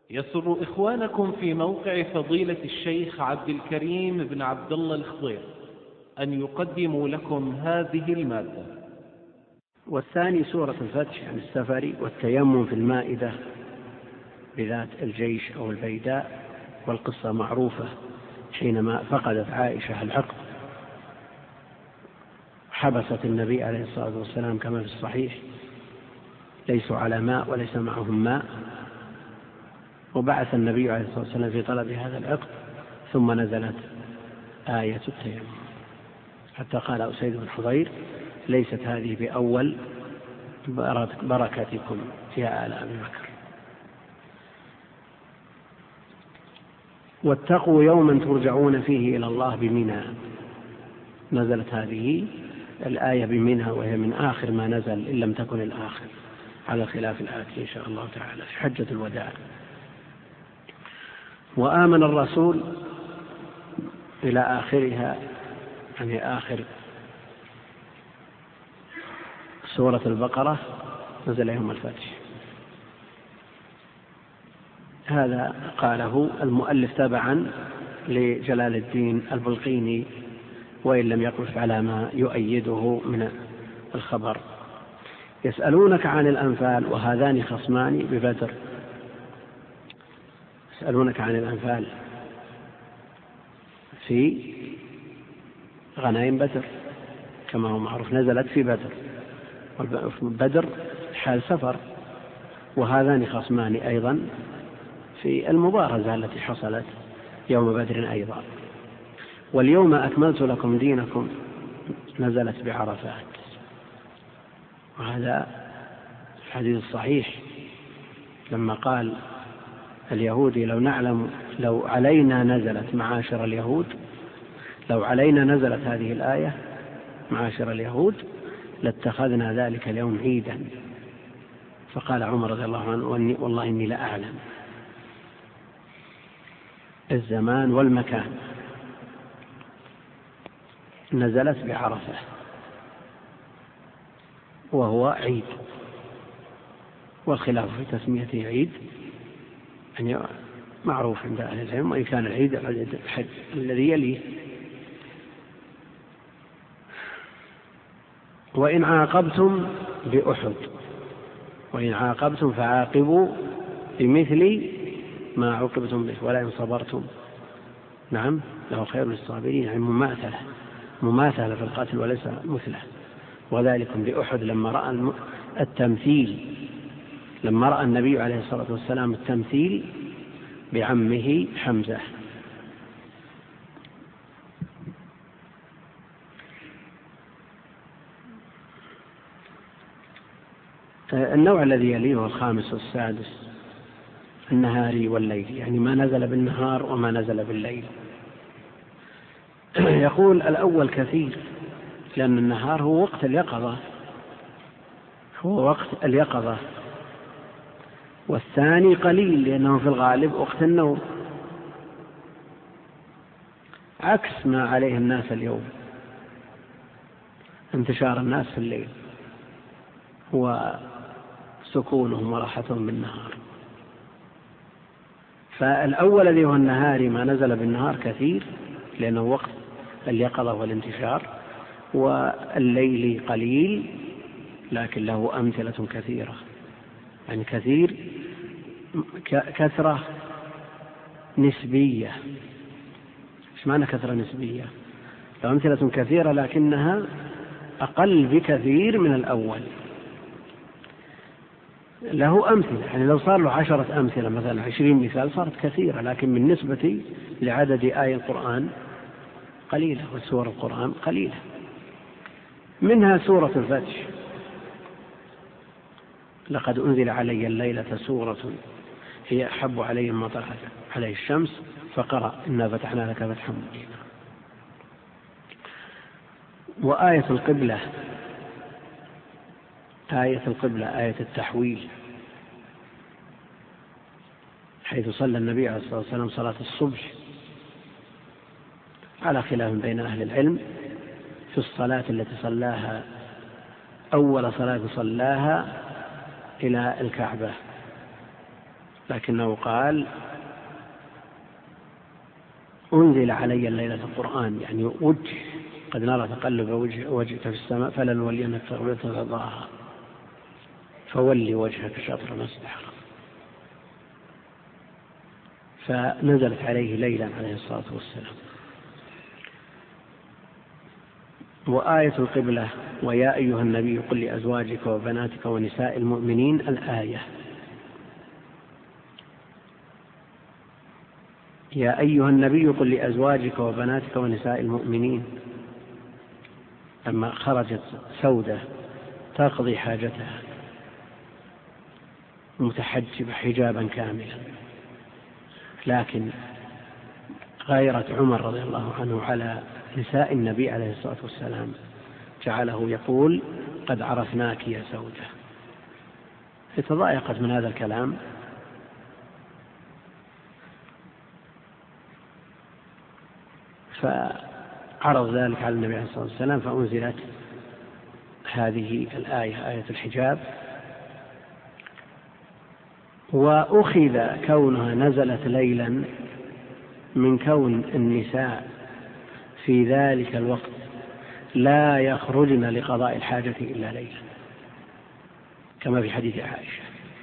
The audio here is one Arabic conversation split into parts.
يسر إخوانكم في موقع فضيلة الشيخ عبد الكريم بن عبد الله الخضير أن يقدموا لكم هذه المادة. والثاني سورة الفتح عن السفر والتيمم في المائدة بذات الجيش أو البيداء، والقصة معروفة حينما فقدت عائشة العقد حبست النبي عليه الصلاة والسلام كما في الصحيح، ليسوا على ماء وليس معهم ماء، وبعث النبي عليه الصلاة والسلام في طلب هذا العقد، ثم نزلت آية التيمم حتى قال أسيد بن حضير: ليست هذه بأول بركتكم يا آل أبي بكر. واتقوا يوما ترجعون فيه إلى الله بمنى، نزلت هذه الآية بمنى، وهي من آخر ما نزل إن لم تكن الآخر، على خلاف الآتي إن شاء الله تعالى في حجة الوداع. وآمن الرسول إلى آخرها، يعني آخر سورة البقرة نزل يوم الفتح. هذا قاله المؤلف تبعا لجلال الدين البلقيني، وإن لم يقف على ما يؤيده من الخبر. يسألونك عن الأنفال وهذان خصمان ببدر. يسألونك عن الأنفال في غنائم بدر كما هو معروف، نزلت في بدر، بدر حال سفر، وهذان خصمان أيضا في المبارزة التي حصلت يوم بدر أيضا. واليوم أكملت لكم دينكم نزلت بعرفات، وهذا الحديث الصحيح لما قال اليهودي: لو علينا نزلت معاشر اليهود، لو علينا نزلت هذه الآية معاشر اليهود لاتخذنا ذلك اليوم عيدا. فقال عمر رضي الله عنه: والله إني لأعلم الزمان والمكان. نزلت بعرفة وهو عيد، والخلاف في تسميته عيد يعني معروف عند أهل العلم، وإن كان العيد الحج الذي يليه. وإن عاقبتم بأحد، وإن عاقبتم فعاقبوا بمثل ما عوقبتم به ولئن صبرتم نعم له خير للصابرين، يعني مماثلة في القتل وليس مثله. وذلكم بأحد لما رأى التمثيل، لما رأى النبي عليه الصلاة والسلام التمثيل بعمه حمزة. النوع الذي يليه هو الخامس والسادس، النهاري والليل، يعني ما نزل بالنهار وما نزل بالليل. يقول الأول كثير لأن النهار هو وقت اليقظة، والثاني قليل لأنه في الغالب وقت النوم، عكس ما عليه الناس اليوم، انتشار الناس في الليل وسكونهم وراحتهم بالنهار. فالأول الذي هو النهاري ما نزل بالنهار كثير لأنه وقت اليقظة والانتشار، والليل قليل لكن له أمثلة كثيرة، يعني كثير كثرة نسبية. إيش معنى كثرة نسبية؟ له أمثلة كثيرة لكنها أقل بكثير من الأول. له أمثلة، يعني لو صار له 10 أمثلة مثلا 20 مثال صارت كثيرة، لكن بالنسبة لعدد آية القرآن قليلة وسور القرآن قليلة. منها سورة الفتح: لقد أنزل علي الليلة سورة هي أحب علي مما طلعت عليه الشمس فقرأ إنا فتحنا لك فتحا مبينا. وآية القبلة، آية التحويل، حيث صلى النبي عليه الصلاة والسلام صلاة الصبح على خلاف بين أهل العلم في الصلاة التي صلاها أول صلاة صلاها إلى الكعبة، لكنه قال أنزل علي الليلة القرآن، يعني وجه قد نرى تقلب وجهك في السماء فلنولينك قبلة ترضاها فولي وجهك شطر المسجد الحرام. فنزلت عليه ليلا عليه الصلاة والسلام. وآية القبلة ويا أيها النبي قل لأزواجك وبناتك ونساء المؤمنين الآية. يا أيها النبي قل لأزواجك وبناتك ونساء المؤمنين، لما خرجت سودة تقضي حاجتها متحجبة حجابا كاملا، لكن غيرة عمر رضي الله عنه على نساء النبي عليه الصلاة والسلام جعله يقول قد عرفناك يا سودة، فتضايقت من هذا الكلام فعرض ذلك على النبي عليه الصلاة والسلام، فأنزلت هذه الآية آية الحجاب. وأخذ كونها نزلت ليلا من كون النساء في ذلك الوقت لا يخرجن لقضاء الحاجة إلا ليلا، كما في حديث عائشة.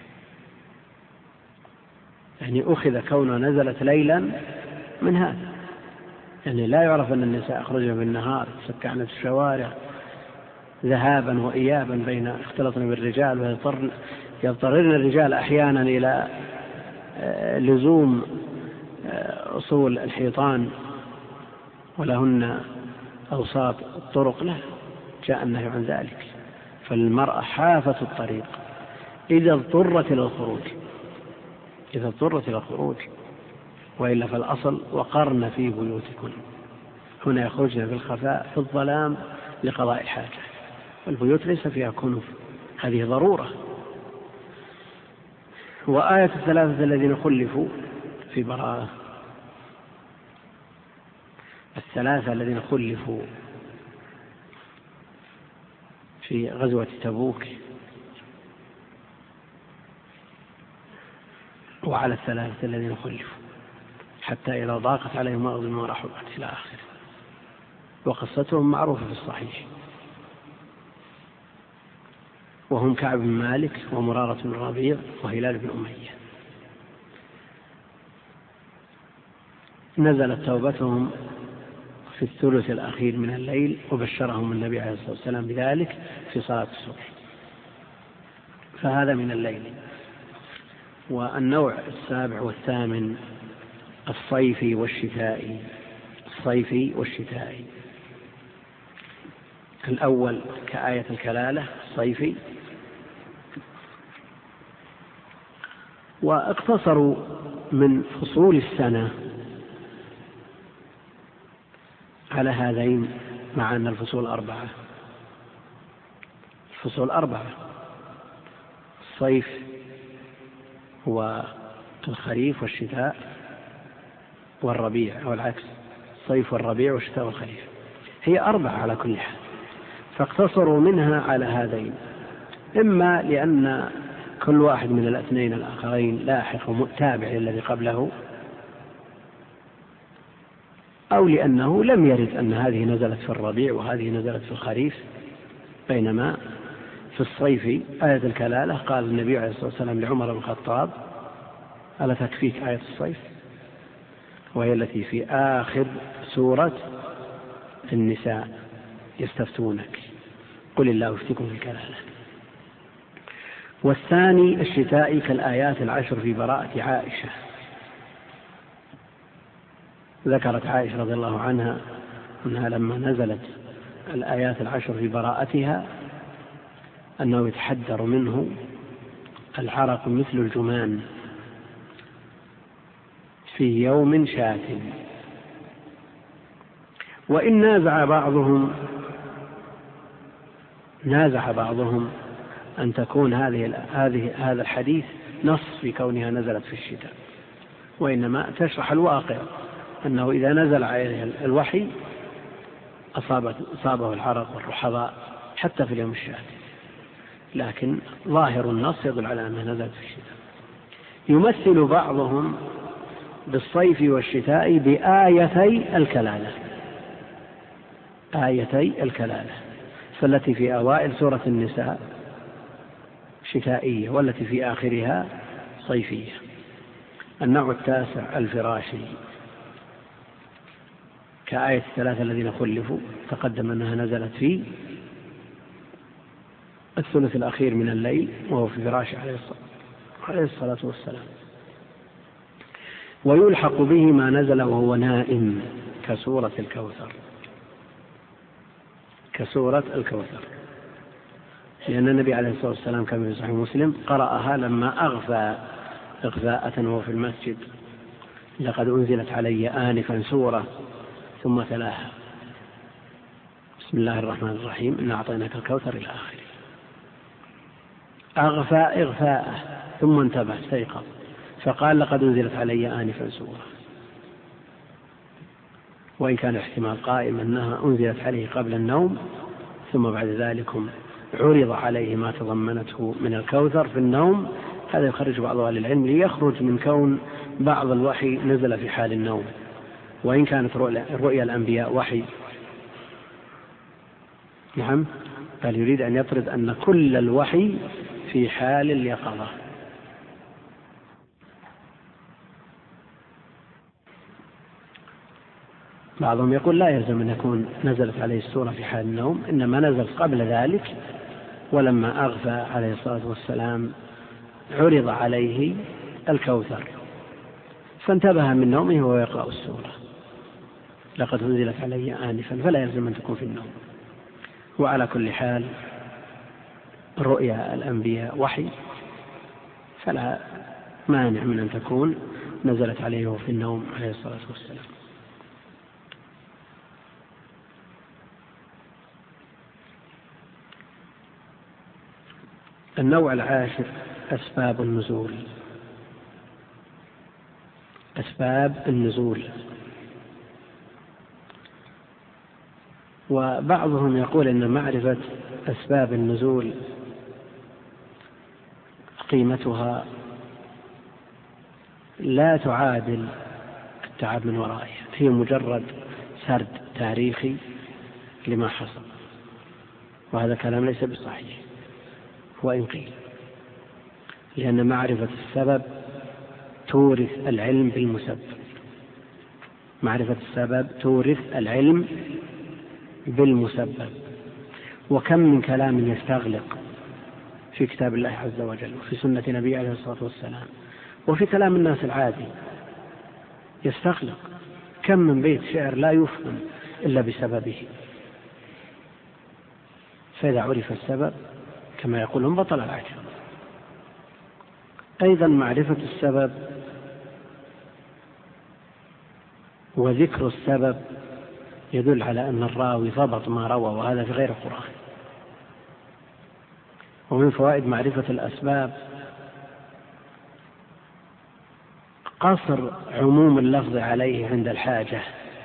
يعني أخذ كونها نزلت ليلا من هذا، يعني لا يعرف أن النساء يخرجن بالنهار سكعن في الشوارع ذهابا وإيابا بين اختلطن بالرجال، ويضطرن الرجال أحيانا إلى لزوم أصول الحيطان ولهن أوساط الطرق، لا جاء النهي عن ذلك. فالمرأة حافة الطريق إذا اضطرت إلى الخروج، وإلا فالأصل وقرن في بيوتكن. هنا يخرجن بالخفاء في الظلام لقضاء الحاجة، والبيوت ليس فيها كنف، هذه ضرورة. وآية الثلاثة الذين خلفوا في براءة، الثلاثة الذين خلفوا في غزوة تبوك، وعلى الثلاثة الذين خلفوا حتى إذا ضاقت عليهم الأرض بما رحبت إلى آخره. وقصتهم معروفة في الصحيح، وهم كعب بن مالك ومرارة بن الربيع وهلال بن أمية. نزلت توبتهم في الثلث الأخير من الليل، وبشرهم النبي عليه الصلاة والسلام بذلك في صلاة الصبح، فهذا من الليل. والنوع السابع والثامن الصيفي والشتائي. الأول كآية الكلالة الصيفي، واقتصروا من فصول السنة على هذين، مع أن الفصول أربعة، الصيف والخريف والشتاء والربيع، أو العكس، الصيف والربيع والشتاء والخريف، هي 4 على كل حال، فاقتصروا منها على هذين، إما لأن كل واحد من الاثنين الآخرين لاحق وتابع للذي قبله، أو لأنه لم يرد أن هذه نزلت في الربيع وهذه نزلت في الخريف. بينما في الصيف آية الكلالة قال النبي عليه الصلاة والسلام لعمر بن الخطاب ألا تكفيك آية الصيف، وهي التي في آخر سورة النساء يستفتونك قل الله يفتيكم في الكلالة. والثاني الشتائي كالآيات 10 في براءة عائشة. ذكرت عائشة رضي الله عنها أنها لما نزلت الآيات 10 في براءتها أنه يتحدر منه العرق مثل الجمان في يوم شاتم. وإن نازع بعضهم أن تكون هذا الحديث نص في كونها نزلت في الشتاء، وإنما تشرح الواقع أنه إذا نزل عليه الوحي أصابه العرق والرحضاء حتى في اليوم الشاتم، لكن ظاهر النص يدل على أنها نزلت في الشتاء. يمثل بعضهم بالصيف والشتاء بآيتي الكلالة، آيتي الكلالة، فالتي في أوائل سورة النساء شتائية والتي في آخرها صيفية. النوع التاسع الفراشي، كآية الثلاثة الذين خلفوا، تقدم أنها نزلت في الثلث الأخير من الليل وهو في فراش عليه الصلاة والسلام. ويلحق به ما نزل وهو نائم كسورة الكوثر، كسورة الكوثر، لأن النبي عليه الصلاة والسلام كما في صحيح مسلم قرأها لما أغفى إغفاءة وهو في المسجد: لقد أنزلت علي آنفا سورة، ثم تلاها: بسم الله الرحمن الرحيم إنا أعطيناك الكوثر إلى آخره. أغفى إغفاءه ثم انتبه استيقظ فقال: لقد أنزلت علي آنفا سورة. وإن كان احتمال قائم أنها أنزلت عليه قبل النوم ثم بعد ذلك عرض عليه ما تضمنته من الكوثر في النوم، هذا يخرج بعض أهل العلم ليخرج من كون بعض الوحي نزل في حال النوم، وإن كانت رؤيا الأنبياء وحي. نعم، بل يريد أن يطرد أن كل الوحي في حال اليقظة. بعضهم يقول لا يلزم أن يكون نزلت عليه السورة في حال النوم، إنما نزلت قبل ذلك، ولما أغفى عليه الصلاة والسلام عرض عليه الكوثر فانتبه من نومه وهو يقرأ السورة: لقد أنزلت علي آنفا، فلا يلزم أن تكون في النوم. وعلى كل حال رؤيا الأنبياء وحي، فلا مانع من أن تكون نزلت عليه في النوم عليه الصلاة والسلام. النوع العاشر أسباب النزول. أسباب النزول، وبعضهم يقول إن معرفة أسباب النزول قيمتها لا تعادل التعب من ورائها، هي مجرد سرد تاريخي لما حصل، وهذا كلام ليس بصحيح وإن قيل، لأن معرفة السبب تورث العلم بالمسبب. معرفة السبب تورث العلم بالمسبب. وكم من كلام يستغلق في كتاب الله عز وجل وفي سنة نبيه عليه الصلاة والسلام وفي كلام الناس العادي يستغلق. كم من بيت شعر لا يفهم إلا بسببه. فإذا عرف السبب كما يقولون بطل العجب. أيضا معرفة السبب وذكر السبب يدل على أن الراوي ضبط ما روى، وهذا في غير القرآن. ومن فوائد معرفة الأسباب قصر عموم اللفظ عليه عند الحاجة.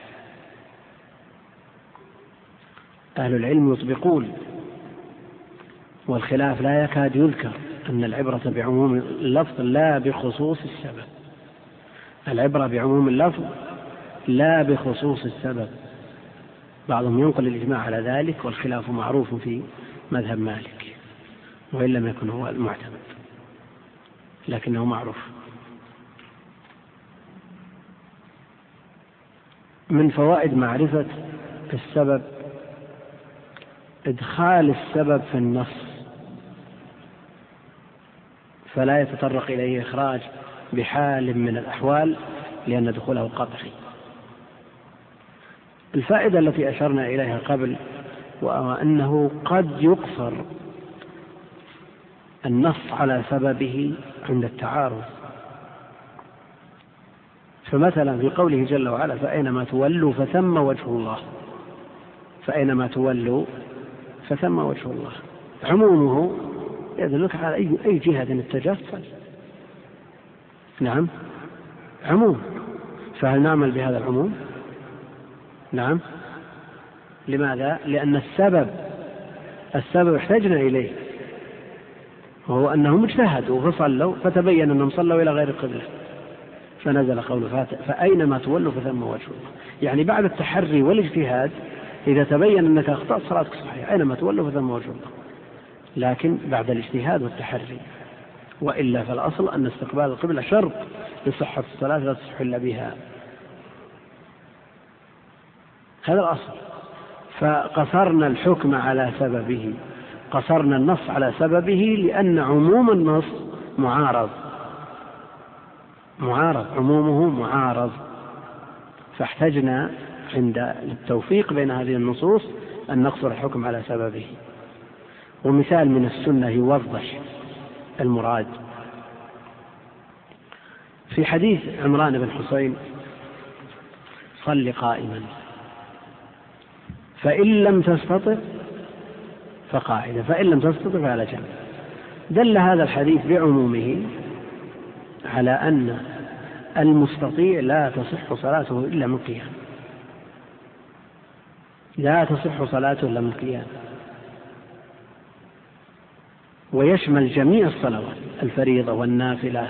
أهل العلم يطبقون، والخلاف لا يكاد يذكر أن العبرة بعموم اللفظ لا بخصوص السبب. العبرة بعموم اللفظ لا بخصوص السبب. بعضهم ينقل الإجماع على ذلك، والخلاف معروف في مذهب مالك وإن لم يكن هو المعتمد، لكنه معروف. من فوائد معرفة السبب إدخال السبب في النص فلا يتطرق إليه إخراج بحال من الأحوال، لأن دخوله قطعي. الفائدة التي أشرنا إليها قبل، وأنه قد يقصر النص على سببه عند التعارض. فمثلا في قوله جل وعلا: فأينما تولوا فثم وجه الله. فأينما تولوا فثم وجه الله، عمومه يدلك على أي جهة اتجهت. نعم، عموم. فهل نعمل بهذا العموم؟ نعم. لماذا؟ لأن السبب احتجنا إليه، وهو أنهم اجتهدوا فصلوا فتبين أنهم صلوا إلى غير القبلة، فنزل قوله فأينما تولوا فثم وجه الله. يعني بعد التحري والاجتهاد إذا تبين أنك أخطأت صلاتك صحيحة، أينما تولوا فثم وجه الله، لكن بعد الاجتهاد والتحري. وإلا فالأصل أن استقبال القبلة شرط لصحة الصلاة لا تصح إلا بها، هذا الأصل. فقصرنا الحكم على سببه، قصرنا النص على سببه، لأن عموم النص معارض، عمومه معارض، فاحتجنا عند التوفيق بين هذه النصوص أن نقصر الحكم على سببه. ومثال من السنة يوضح المراد في حديث عمران بن حسين: صل قائما فإن لم تستطع فقاعدا فإن لم تستطع فعلى جنب. دل هذا الحديث بعمومه على أن المستطيع لا تصح صلاته إلا من قيام، لا تصح صلاته إلا من قيام، ويشمل جميع الصلوات: الفريضة والنافلة،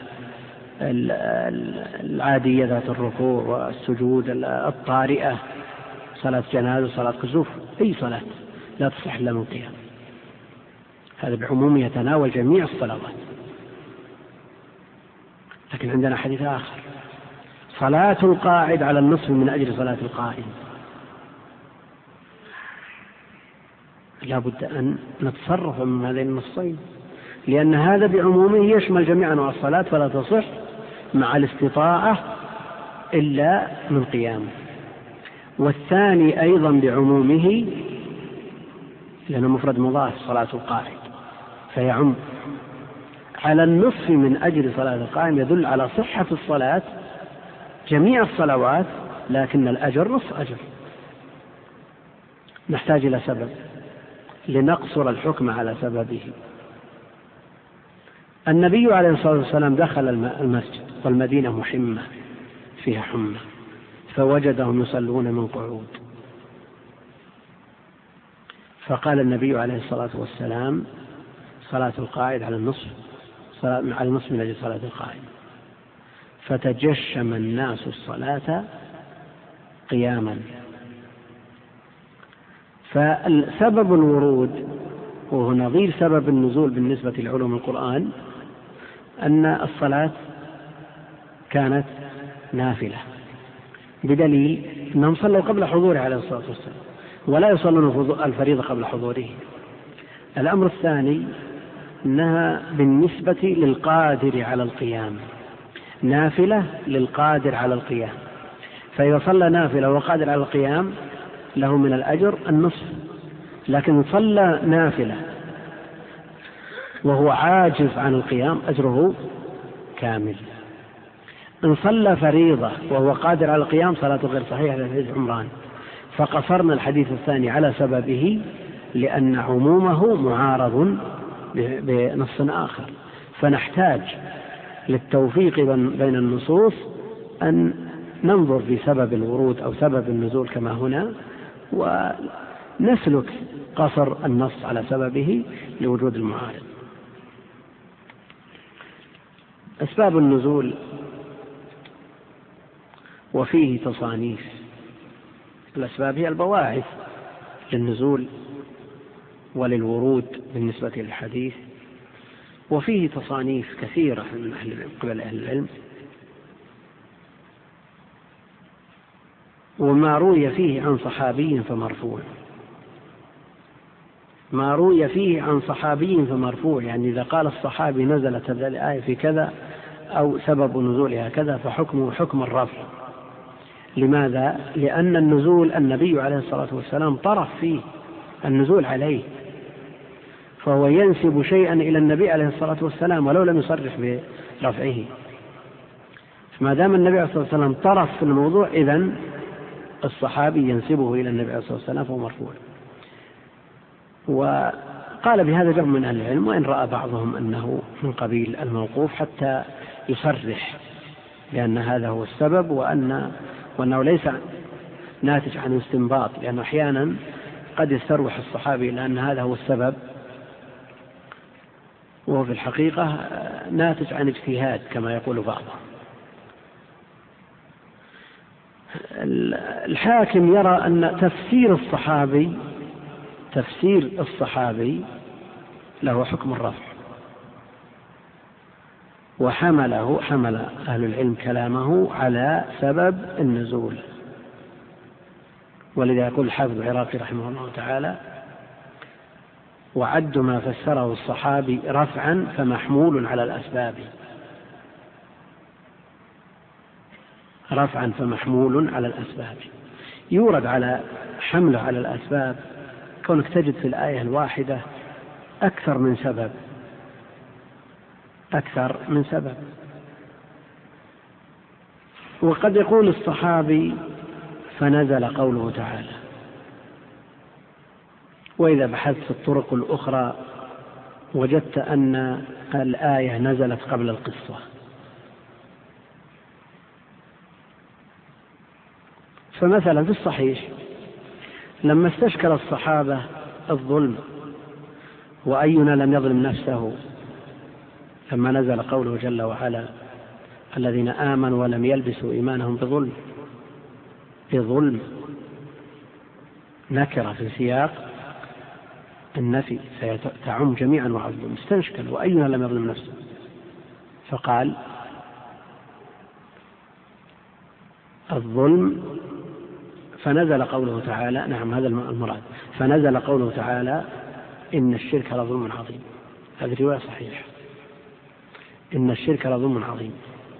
العادية ذات الركوع والسجود، الطارئة، صلاة جنازة، صلاة كسوف، أي صلاة لا تصح إلا من قيام. هذا بعمومه يتناول جميع الصلوات. لكن عندنا حديث آخر: صلاة القاعد على النصف من أجل صلاة القائم. لا بد أن نتصرف من هذين النصين، لأن هذا بعمومه يشمل جميع أنواع الصلاة، فلا تصح مع الاستطاعة إلا من قيام. والثاني أيضا بعمومه، لأنه مفرد مضاف صلاة القاعد، فيعم على النصف من أجل صلاة القائم، يدل على صحة الصلاة جميع الصلوات، لكن الأجر نصف أجر. نحتاج إلى سبب لنقصر الحكم على سببه. النبي عليه الصلاة والسلام دخل المسجد والمدينة محمة فيها حمى، فوجدهم يصلون من قعود، فقال النبي عليه الصلاة والسلام: صلاة القاعد على النصف من أجل صلاة القائم. فتجشم الناس الصلاة قياما. فسبب الورود وهو نظير سبب النزول بالنسبة لعلوم القرآن أن الصلاة كانت نافلة، بدليل أنهم صلوا قبل حضوره عليه الصلاة والسلام، ولا يصلون الفريضة قبل حضوره. الأمر الثاني أنها بالنسبة للقادر على القيام، نافلة للقادر على القيام، فإذا صلى نافلة وقادر على القيام له من الأجر النصف، لكن صلى نافلة وهو عاجز عن القيام أجره كامل. إن صلى فريضة وهو قادر على القيام صلاته غير صحيحة لحديث عمران. فقصرنا الحديث الثاني على سببه لأن عمومه معارض بنص آخر، فنحتاج للتوفيق بين النصوص أن ننظر في سبب الورود أو سبب النزول كما هنا، ونسلك قصر النص على سببه لوجود المعارض. أسباب النزول وفيه تصانيف. الأسباب هي البواعث للنزول وللورود بالنسبة للحديث، وفيه تصانيف كثيرة من قبل أهل العلم، وما روي فيه عن صحابي فمرفوع. ما روي فيه عن صحابي فمرفوع، يعني إذا قال الصحابي نزلت هذه الآية في كذا أو سبب نزولها كذا فحكمه حكم الرفع. لماذا؟ لأن النزول النبي عليه الصلاة والسلام طرف فيه النزول عليه، فهو ينسب شيئا إلى النبي عليه الصلاة والسلام ولو لم يصرح برفعه. ما دام النبي عليه الصلاة والسلام طرف في الموضوع، إذن الصحابي ينسبه إلى النبي عليه الصلاة والسلام فهو مرفوع. وقال بهذا جمع من أهل العلم، وإن رأى بعضهم أنه من قبيل الموقوف حتى يصرح بأن هذا هو السبب، وأنه ليس ناتج عن استنباط، لأنه أحيانا قد يستروح الصحابي لأن هذا هو السبب وهو في الحقيقة ناتج عن اجتهاد كما يقول بعضهم. الحاكم يرى أن تفسير الصحابي له حكم الرفع، حمل أهل العلم كلامه على سبب النزول. ولذا يقول الحافظ العراقي رحمه الله تعالى: وعد ما فسره الصحابي رفعا فمحمول على الأسباب. رفعا فمحمول على الأسباب، يورد على حمله على الأسباب كونك تجد في الآية الواحدة أكثر من سبب. وقد يقول الصحابي فنزل قوله تعالى، وإذا بحثت في الطرق الأخرى وجدت أن الآية نزلت قبل القصة. فمثلا في الصحيح لما استشكل الصحابة الظلم وأينا لم يظلم نفسه، لما نزل قوله جل وعلا: الذين آمنوا ولم يلبسوا إيمانهم بظلم، نكرة في سياق النفي ستعم جميعا وعظم. استشكل وأينا لم يظلم نفسه، فقال: الظلم. فنزل قوله تعالى، نعم هذا المراد، فنزل قوله تعالى: إن الشرك لظلم عظيم. هذه رواية صحيحة، إن الشرك لظلم عظيم.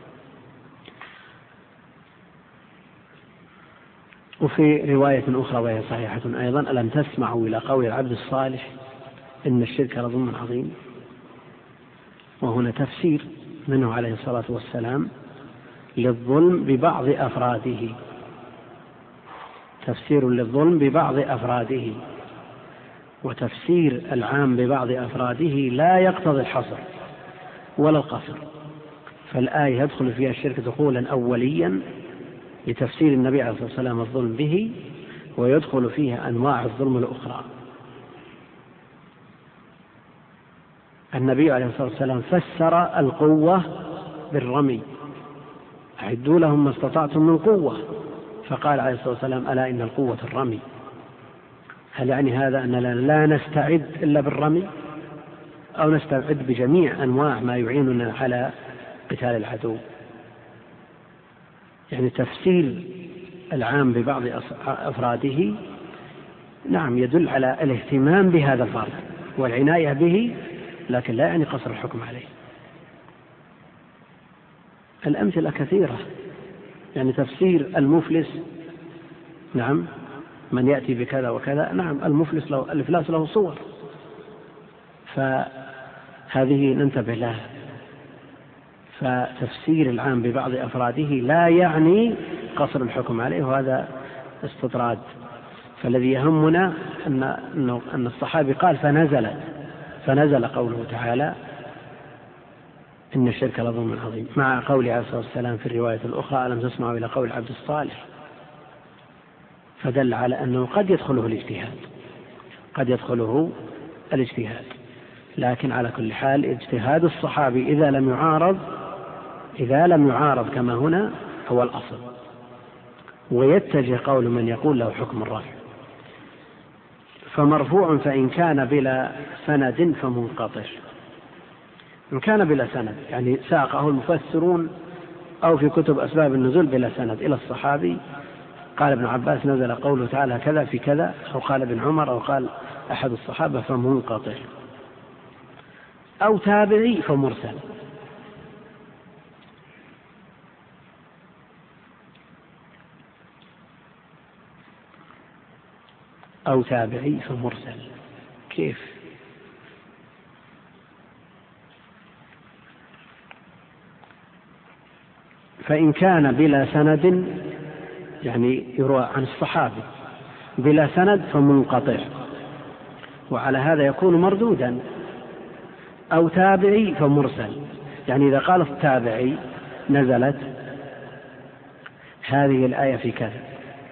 وفي رواية أخرى وهي صحيحة أيضا: ألم تسمعوا إلى قول العبد الصالح إن الشرك لظلم عظيم. وهنا تفسير منه عليه الصلاة والسلام للظلم ببعض أفراده، تفسير للظلم ببعض أفراده. وتفسير العام ببعض أفراده لا يقتضي الحصر ولا القصر، فالآية يدخل فيها الشرك دخولا أوليا لتفسير النبي عليه الصلاة والسلام الظلم به، ويدخل فيها أنواع الظلم الأخرى. النبي عليه الصلاة والسلام فسر القوة بالرمي: أعدوا لهم ما استطعتم من قوة. فقال عليه الصلاة والسلام: ألا إن القوة الرمي. هل يعني هذا أننا لا نستعد إلا بالرمي، أو نستعد بجميع أنواع ما يعيننا على قتال العدو؟ يعني تفسير العام ببعض أفراده نعم يدل على الاهتمام بهذا الفرد والعناية به، لكن لا يعني قصر الحكم عليه. الأمثلة كثيرة، يعني تفسير المفلس، نعم من يأتي بكذا وكذا، نعم المفلس له الإفلاس له صور، فهذه ننتبه لها. فتفسير العام ببعض أفراده لا يعني قصر الحكم عليه، وهذا استطراد. فالذي يهمنا أن الصحابي قال فنزل قوله تعالى: إن الشرك لظلم عظيم، مع قول عليه الصلاة والسلام في الرواية الأخرى: ألم تسمعوا إلى قول العبد الصالح. فدل على أنه قد يدخله الاجتهاد، لكن على كل حال اجتهاد الصحابي إذا لم يعارض كما هنا هو الأصل، ويتجه قول من يقول له حكم الرفع. فمرفوع فإن كان بلا سند فمنقطع. إن كان بلا سند يعني ساقه المفسرون أو في كتب أسباب النزول بلا سند إلى الصحابي، قال ابن عباس نزل قوله تعالى كذا في كذا، أو قال ابن عمر، أو قال أحد الصحابة، فمنقطع. أو تابعي فمرسل. أو تابعي فمرسل كيف؟ فإن كان بلا سند يعني يروى عن الصحابي بلا سند فمنقطع، وعلى هذا يكون مردودا. أو تابعي فمرسل، يعني إذا قال التابعي نزلت هذه الآية في كذا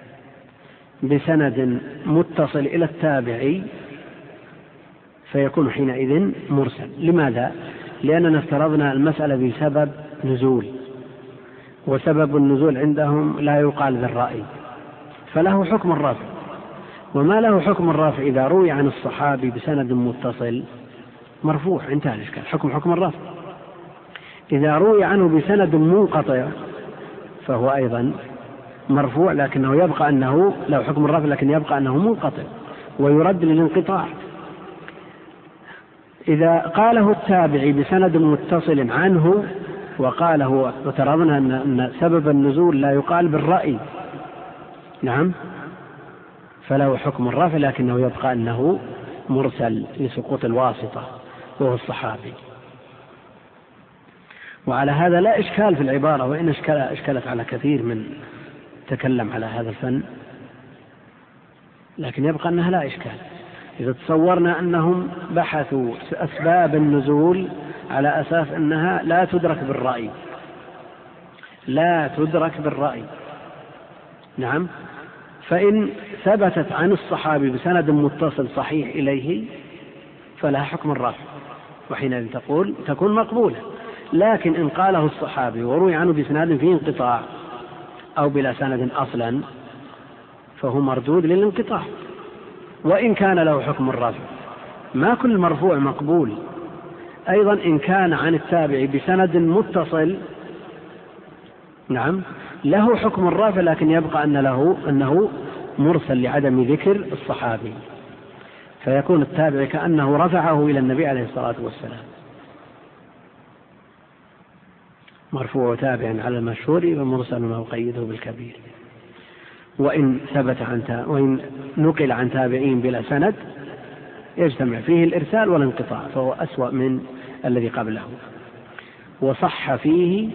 بسند متصل إلى التابعي فيكون حينئذ مرسل. لماذا؟ لأننا افترضنا المسألة بسبب نزول، وسبب النزول عندهم لا يقال بالرأي، فله حكم الرفع. وما له حكم الرفع إذا روي عن الصحابي بسند متصل مرفوع، انتهى الإشكال، حكم الرفع. إذا روي عنه بسند منقطع فهو أيضا مرفوع، لكنه يبقى أنه له حكم الرفع، لكن يبقى أنه منقطع ويرد للانقطاع. إذا قاله التابعي بسند متصل عنه وقاله، وترضنا أن سبب النزول لا يقال بالرأي، نعم، فله حكم الرفع، لكنه يبقى أنه مرسل لسقوط الواسطة وهو الصحابي. وعلى هذا لا إشكال في العبارة، وإن أشكلت على كثير من تكلم على هذا الفن، لكن يبقى أنها لا إشكال. إذا تصورنا أنهم بحثوا أسباب النزول على أساس أنها لا تدرك بالرأي، نعم، فإن ثبتت عن الصحابي بسند متصل صحيح إليه فلها حكم الرفع، وحينئذ تكون مقبولة. لكن إن قاله الصحابي وروي عنه بسند فيه انقطاع أو بلا سند أصلا فهو مردود للانقطاع، وإن كان له حكم الرفع. ما كل مرفوع مقبول. أيضا إن كان عن التابع بسند متصل، نعم، له حكم الرفع، لكن يبقى أنه مرسل لعدم ذكر الصحابي، فيكون التابع كأنه رفعه إلى النبي عليه الصلاة والسلام. مرفوع تابع على المشهور ومرسل ما يقيده بالكبير. وإن نقل عن تابعين بلا سند يجتمع فيه الإرسال والانقطاع، فهو أسوأ من الذي قبله. وصح فيه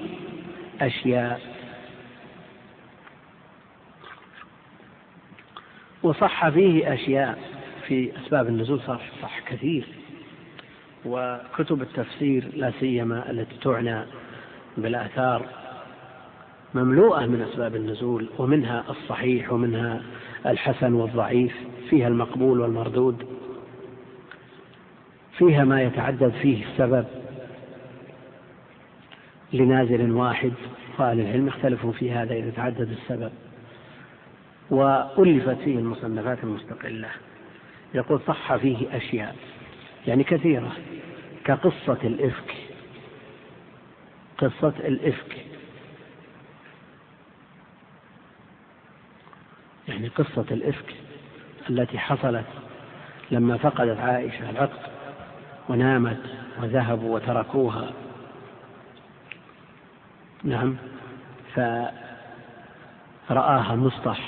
أشياء في أسباب النزول، صح كثير. وكتب التفسير لا سيما التي تعنى بالآثار مملوءة من أسباب النزول، ومنها الصحيح ومنها الحسن والضعيف، فيها المقبول والمردود، فيها ما يتعدد فيه السبب لنازل واحد، وأهل العلم اختلفوا في هذا إذا تعدد السبب. وألفت فيه المصنفات المستقلة. يقول صح فيه أشياء يعني كثيرة، كقصة الإفك. يعني قصة الإفك التي حصلت لما فقدت عائشة العقد ونامت وذهبوا وتركوها، نعم، فرآها مصطح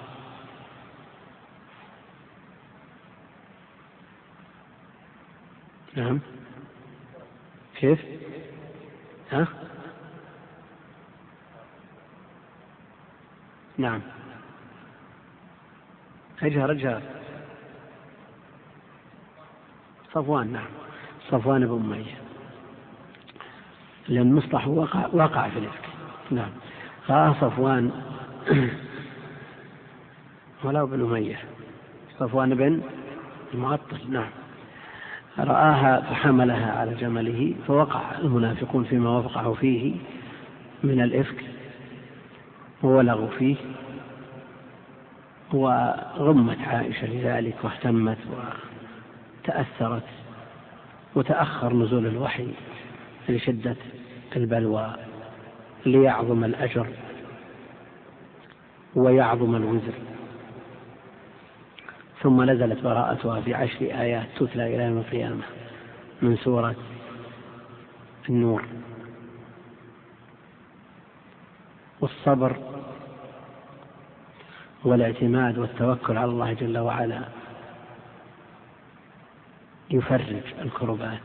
نعم، كيف؟ نعم، رجال صفوان، نعم، صفوان بن أمية، لأن مصطح وقع في الإفك، نعم، صفوان ولا بن أمية، صفوان بن المعطل، نعم، رآها فحملها على جمله، فوقع المنافقون فيما وقعوا فيه من الإفك وولغوا فيه، وغمت عائشة لذلك واهتمت وتأثرت، وتأخر نزول الوحي لشدة البلوى ليعظم الأجر ويعظم الوزر. ثم نزلت براءتها في 10 آيات تتلى إلى يوم القيامة من سورة النور. والصبر والاعتماد والتوكل على الله جل وعلا يفرج الكربات.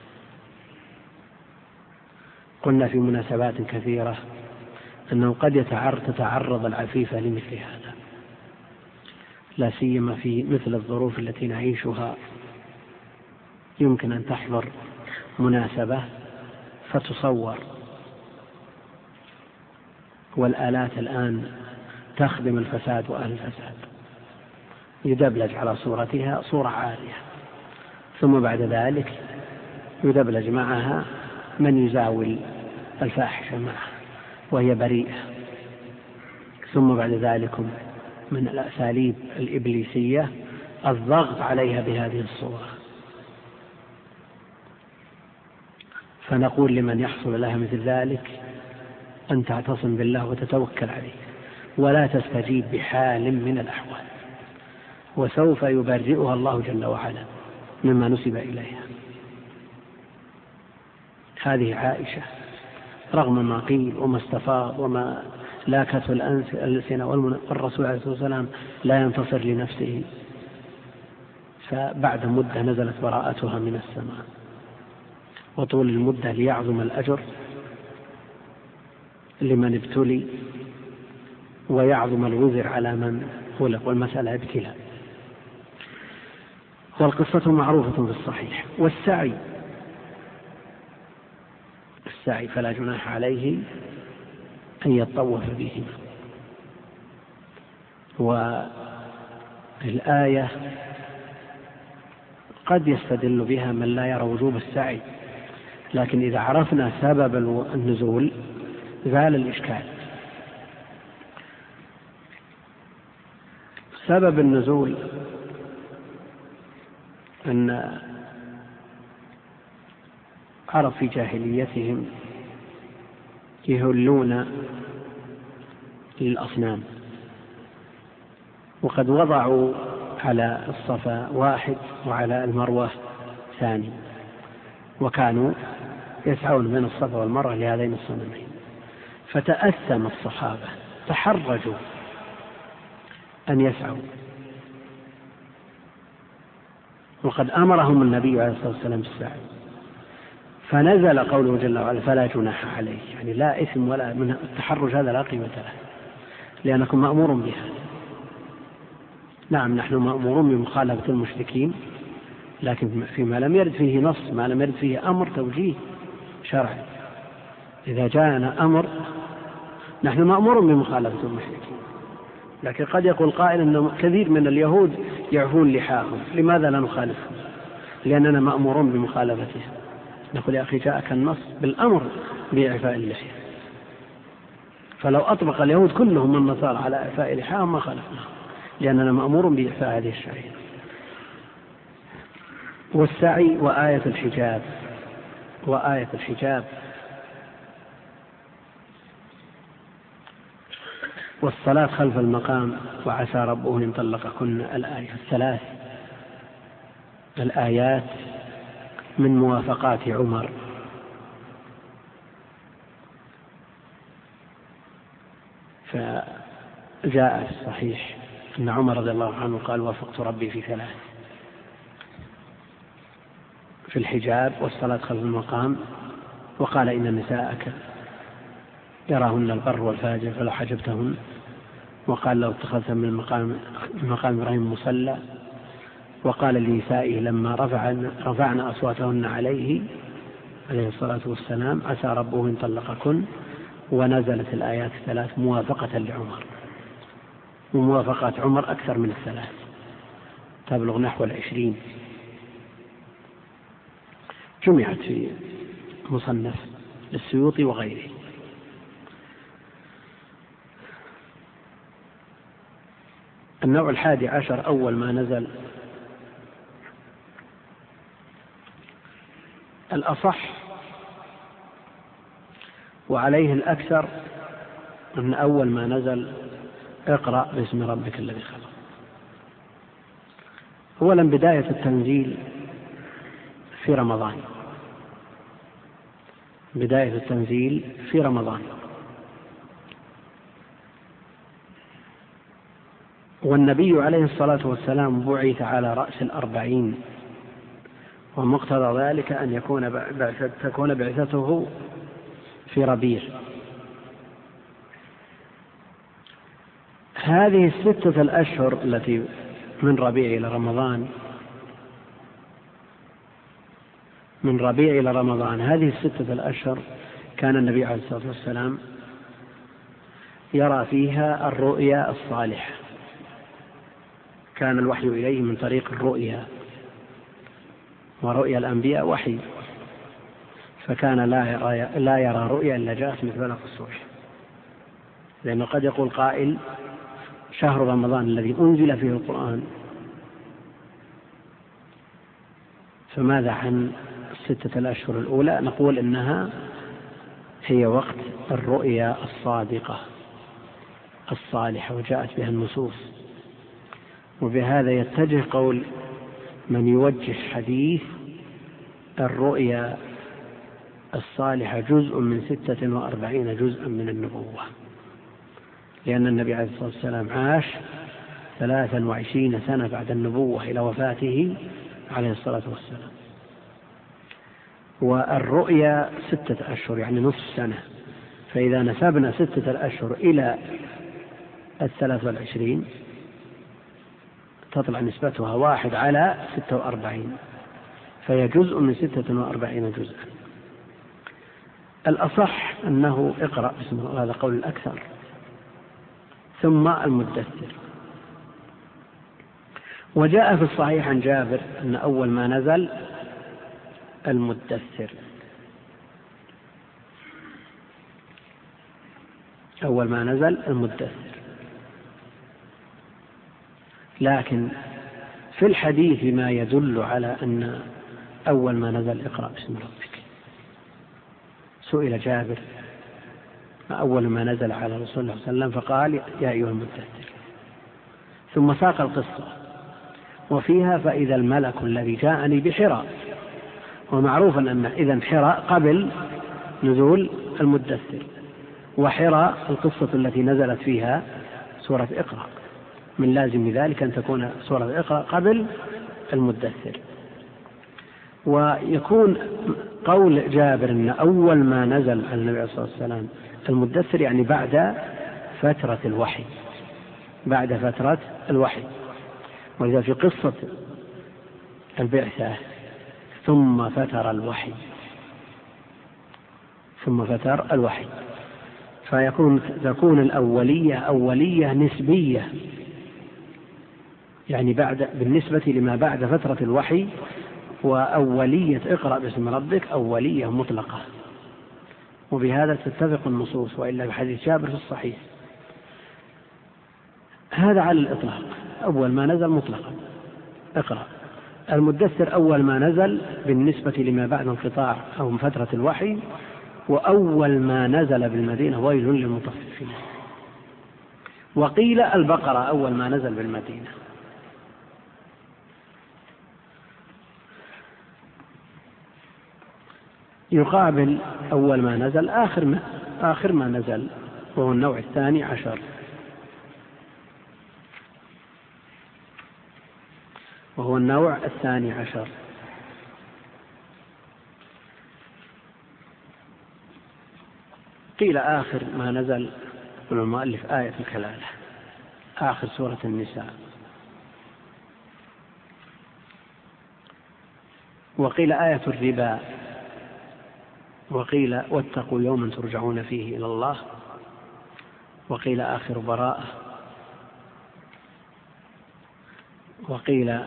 قلنا في مناسبات كثيرة أنه قد تتعرض العفيفة لمثل هذا، لا سيما في مثل الظروف التي نعيشها. يمكن أن تحضر مناسبة فتصور، والآلات الآن تخدم الفساد وأهل الفساد، يدبلج على صورتها صورة عالية، ثم بعد ذلك يدبلج معها من يزاول الفاحشة معه وهي بريئة. ثم بعد ذلك من الأساليب الإبليسية الضغط عليها بهذه الصورة. فنقول لمن يحصل لها مثل ذلك أن تعتصم بالله وتتوكل عليه ولا تستجيب بحال من الأحوال، وسوف يبرئها الله جل وعلا مما نسب إليها. هذه عائشة رغم ما قيل وما استفاض وما لاكت الألسنة والرسول عليه الصلاة والسلام لا ينتصر لنفسه، فبعد مدة نزلت براءتها من السماء، وطول المدة ليعظم الأجر لمن ابتلي ويعظم الوزر على من خلق، والمسألة ابتلاء. والقصة معروفة في الصحيح. والسعي فلا جناح عليه أن يطوف بهما. والآية قد يستدل بها من لا يرى وجوب السعي، لكن إذا عرفنا سبب النزول زال الإشكال. سبب النزول أن عرب في جاهليتهم يهلون للأصنام، وقد وضعوا على الصفا واحد وعلى المروة ثاني، وكانوا يسعون بين الصفا والمروة لهذين الصنمين. فتأثم الصحابة تحرجوا أن يسعوا، وقد أمرهم النبي عليه الصلاة والسلام بالسعي، فنزل قوله جل وعلا فلا جناح عليه، يعني لا إثم ولا من التحرج هذا لا قيمة له لأنكم مأمور بها. نعم نحن مأمورون بمخالفة المشركين، لكن فيما لم يرد فيه نص، ما لم يرد فيه أمر توجيه شرعي. إذا جاءنا أمر نحن مأمورون بمخالفة المشركين، لكن قد يقول قائل أن كثير من اليهود يعفون لحاهم، لماذا لا نخالفهم؟ لأننا مأمورون بمخالفتهم. نقول يا أخي جاءك النص بالأمر بإعفاء اللحية، فلو أطبق اليهود كلهم النصارى على إعفاء لحاهم ما خالفناهم، لأننا مأمور بإعفاء هذه الشريعة. والسعي وآية الحجاب والصلاة خلف المقام وعسى ربه إن طلقكن. الآية الثلاث الآيات من موافقات عمر، فجاء في الصحيح أن عمر رضي الله عنه قال وافقت ربي في ثلاث: في الحجاب والصلاة خلف المقام، وقال إن نساءك يراهن البر والفاجر فلو حجبتهن، وقال لو اتخذت من مقام إبراهيم مصلى، وقال لنسائه لما رفعنا أصواتهن عليه الصلاة والسلام عسى ربه إن طلقكن. ونزلت الآيات الثلاث موافقة لعمر، وموافقات عمر أكثر من الثلاث، تبلغ نحو 20، جمعت في مصنف للسيوطي وغيره. النوع 11 أول ما نزل. الأصح وعليه الأكثر أن أول ما نزل اقرأ باسم ربك الذي خلق. أولا بداية التنزيل في رمضان، بداية التنزيل في رمضان، والنبي عليه الصلاة والسلام بعث على رأس 40، ومقتضى ذلك أن تكون بعثته في ربيع. هذه 6 الأشهر التي من ربيع إلى رمضان، من ربيع إلى رمضان، هذه 6 الأشهر كان النبي عليه الصلاة والسلام يرى فيها الرؤيا الصالحة، كان الوحي إليه من طريق الرؤيا، ورؤيا الأنبياء وحي، فكان لا يرى رؤيا إلا جاءت مثل فلق الصبح. لأنه قد يقول قائل شهر رمضان الذي أنزل فيه القرآن، فماذا عن 6 أشهر الأولى؟ نقول إنها هي وقت الرؤيا الصادقة الصالحة وجاءت بها النصوص. وبهذا يتجه قول من يوجه حديث الرؤيا الصالحة جزء من 46 جزءا من النبوة، لأن النبي عليه الصلاة والسلام عاش 23 سنة بعد النبوة إلى وفاته عليه الصلاة والسلام. والرؤيا 6 أشهر يعني نصف سنة، فإذا نسبنا 6 أشهر إلى 23 تطلع نسبتها 1/46، فهي جزء من 46 جزءا. الأصح أنه اقرأ بسم الله، هذا قول الأكثر، ثم المدثر. وجاء في الصحيح عن جابر أن أول ما نزل المدثر، أول ما نزل المدثر. لكن في الحديث ما يدل على أن أول ما نزل اقرأ باسم ربك. سئل جابر ما أول ما نزل على رسول الله صلى الله عليه وسلم، فقال يا أيها المدثر، ثم ساق القصة وفيها فإذا الملك الذي جاءني بحراء. ومعروف أن إذن حراء قبل نزول المدثر، وحراء القصة التي نزلت فيها سورة اقرأ، من لازم ذلك أن تكون سورة اقرأ قبل المدثر. ويكون قول جابر أن أول ما نزل على النبي عليه الصلاة والسلام المدثر يعني بعد فترة الوحي، بعد فترة الوحي. وإذا في قصة البعثة ثم فتر الوحي، ثم فتر الوحي، تكون الأولية أولية نسبية، يعني بالنسبة لما بعد فترة الوحي. وأولية اقرأ باسم ربك أولية مطلقة، وبهذا تتفق النصوص، وإلا بحديث جابر في الصحيح. هذا على الإطلاق، أول ما نزل مطلقا اقرأ. المدثر أول ما نزل بالنسبة لما بعد انقطاع أو فترة الوحي، وأول ما نزل بالمدينة ويل للمطففين. وقيل البقرة أول ما نزل بالمدينة. يقابل أول ما نزل آخر ما نزل، وهو النوع 12، وهو النوع 12. قيل آخر ما نزل من المؤلف آية الكلالة، آخر سورة النساء. وقيل آية الربا، وقيل واتقوا يوما ترجعون فيه إلى الله، وقيل آخر براءة، وقيل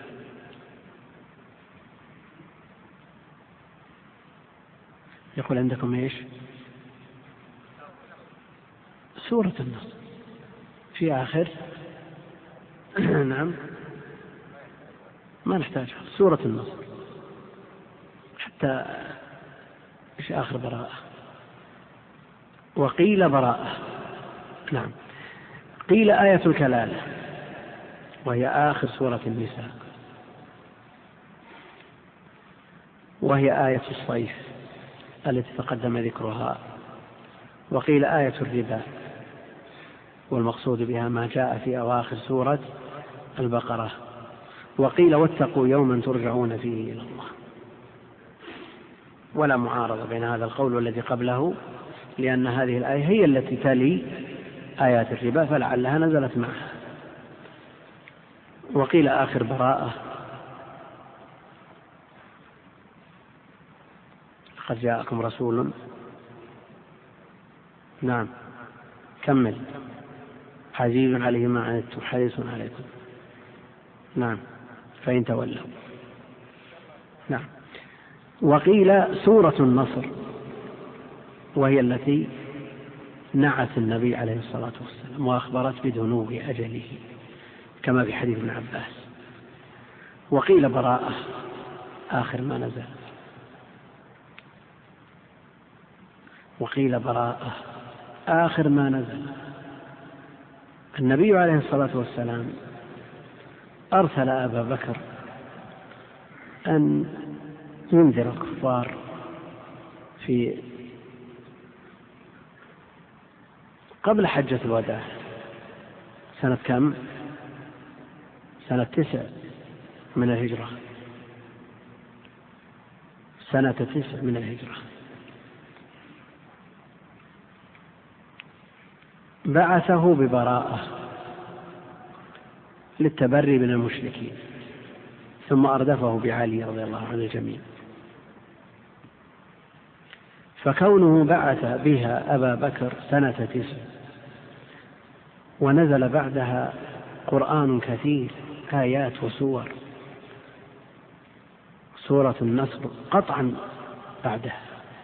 يقول عندكم ايش؟ سورة النصر في آخر نعم ما نحتاج سورة النصر حتى ايش آخر براءة. وقيل براءة نعم. قيل آية الكلالة وهي آخر سورة النساء، وهي آية الصيف التي تقدم ذكرها. وقيل آية الربا، والمقصود بها ما جاء في أواخر سورة البقرة. وقيل واتقوا يوما ترجعون فيه إلى الله. ولا معارضة بين هذا القول والذي قبله، لأن هذه الآية هي التي تلي آيات الربا، فلعلها نزلت معها. وقيل آخر براءة، قد جاءكم رسول نعم كمل عزيز عليه ما عنتم حريص عليكم نعم فإن تولوا نعم. وقيل سورة النصر، وهي التي نعت النبي عليه الصلاة والسلام وأخبرت بدنو أجله كما في حديث ابن عباس. وقيل براءة آخر ما نزل، وقيل براءة آخر ما نزل. النبي عليه الصلاة والسلام أرسل أبا بكر أن ينذر الكفار في قبل حجة الوداع سنة كم؟ سنة 9 من الهجرة، سنة 9 من الهجرة. بعثه ببراءة للتبري من المشركين، ثم أردفه بعلي رضي الله عن الجميع. فكونه بعث بها أبا بكر سنة 9 ونزل بعدها قرآن كثير آيات وسور، سورة النصر قطعا بعدها،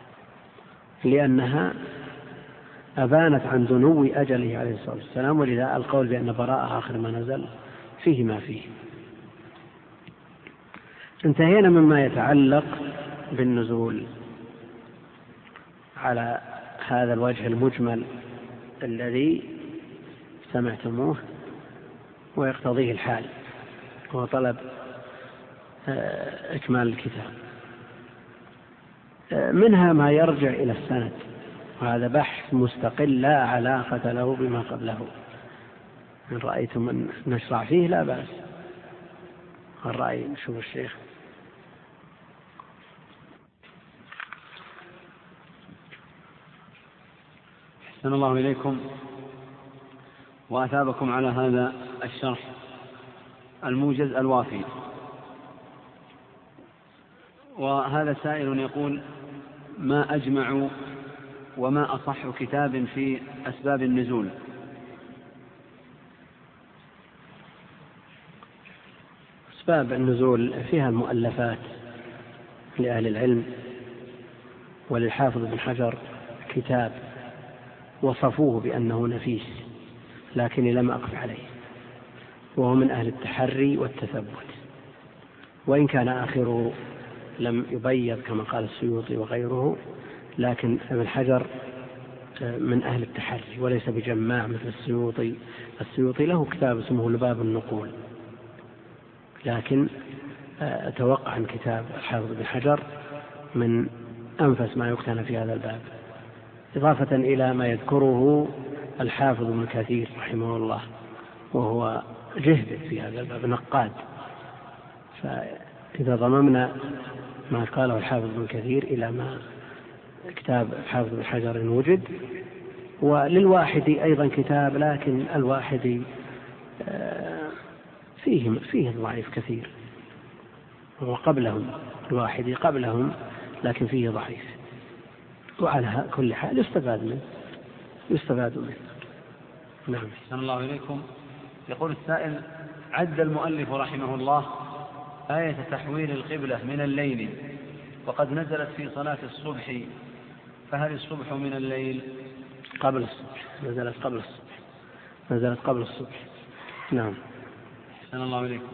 لأنها أبانت عن دنو أجله عليه الصلاة والسلام، ولذا القول بأن براءة آخر ما نزل فيه ما فيه. انتهينا مما يتعلق بالنزول على هذا الوجه المجمل الذي سمعتموه ويقتضيه الحال، وهو طلب إكمال الكتاب. منها ما يرجع إلى السند، وهذا بحث مستقل لا علاقة له بما قبله. إن رأيتم أن نشرع فيه لا بأس. الرأي نشوف الشيخ. أحسن الله إليكم وأثابكم على هذا الشرح الموجز الوافي. وهذا سائل يقول: ما أجمع وما أصح كتاب في أسباب النزول؟ أسباب النزول فيها المؤلفات لأهل العلم، وللحافظ بن حجر كتاب وصفوه بأنه نفيس لكني لم أقف عليه، وهو من أهل التحري والتثبت، وإن كان آخره لم يبيض كما قال السيوطي وغيره، لكن ابن حجر من أهل التحري وليس بجماع مثل السيوطي. السيوطي له كتاب اسمه لباب النقول، لكن أتوقع أن كتاب الحافظ بن حجر من أنفس ما يقتنى في هذا الباب، إضافة إلى ما يذكره الحافظ ابن كثير رحمه الله، وهو جهد في هذا الباب نقاد. فإذا ضممنا ما قاله الحافظ ابن كثير إلى ما كتاب الحافظ بن حجر وجد. وللواحدي أيضا كتاب، لكن الواحدي فيه ضعيف كثير، وقبلهم الواحدي قبلهم لكن فيه ضعيف. وعلى كل حال يستفاد منه. نعم. أحسن الله إليكم. يقول السائل: عد المؤلف رحمه الله آية تحويل القبلة من الليل وقد نزلت في صلاة الصبح، فهل الصبح من الليل؟ قبل الصبح، نزلت قبل الصبح. نعم. أحسن الله إليكم.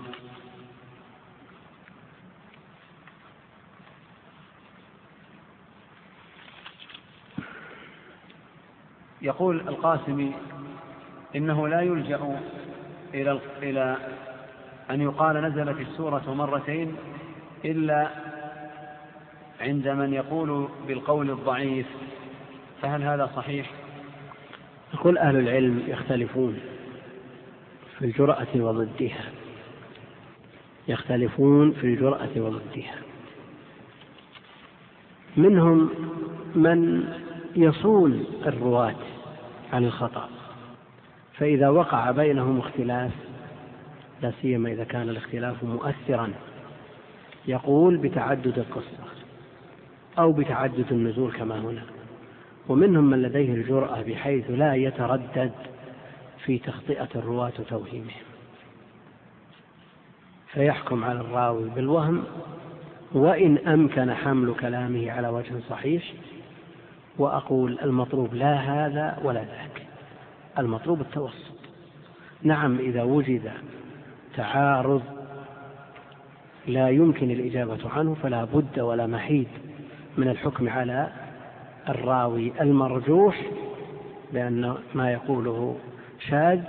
يقول القاسمي: إنه لا يلجأ إلى أن يقال نزلت السورة مرتين إلا عند من يقول بالقول الضعيف، فهل هذا صحيح؟ يقول أهل العلم يختلفون في الجرأة وضدها، منهم من يصون الرواة عن الخطأ، فإذا وقع بينهم اختلاف، لا سيما إذا كان الاختلاف مؤثرا، يقول بتعدد القصة أو بتعدد النزول كما هنا. ومنهم من لديه الجرأة بحيث لا يتردد في تخطئة الرواة وتوهيمهم، فيحكم على الراوي بالوهم وإن أمكن حمل كلامه على وجه صحيح. وأقول المطلوب لا هذا ولا ذاك، المطلوب التوسط. نعم إذا وجد تعارض لا يمكن الإجابة عنه فلا بد ولا محيد من الحكم على الراوي المرجوح لأن ما يقوله شاذ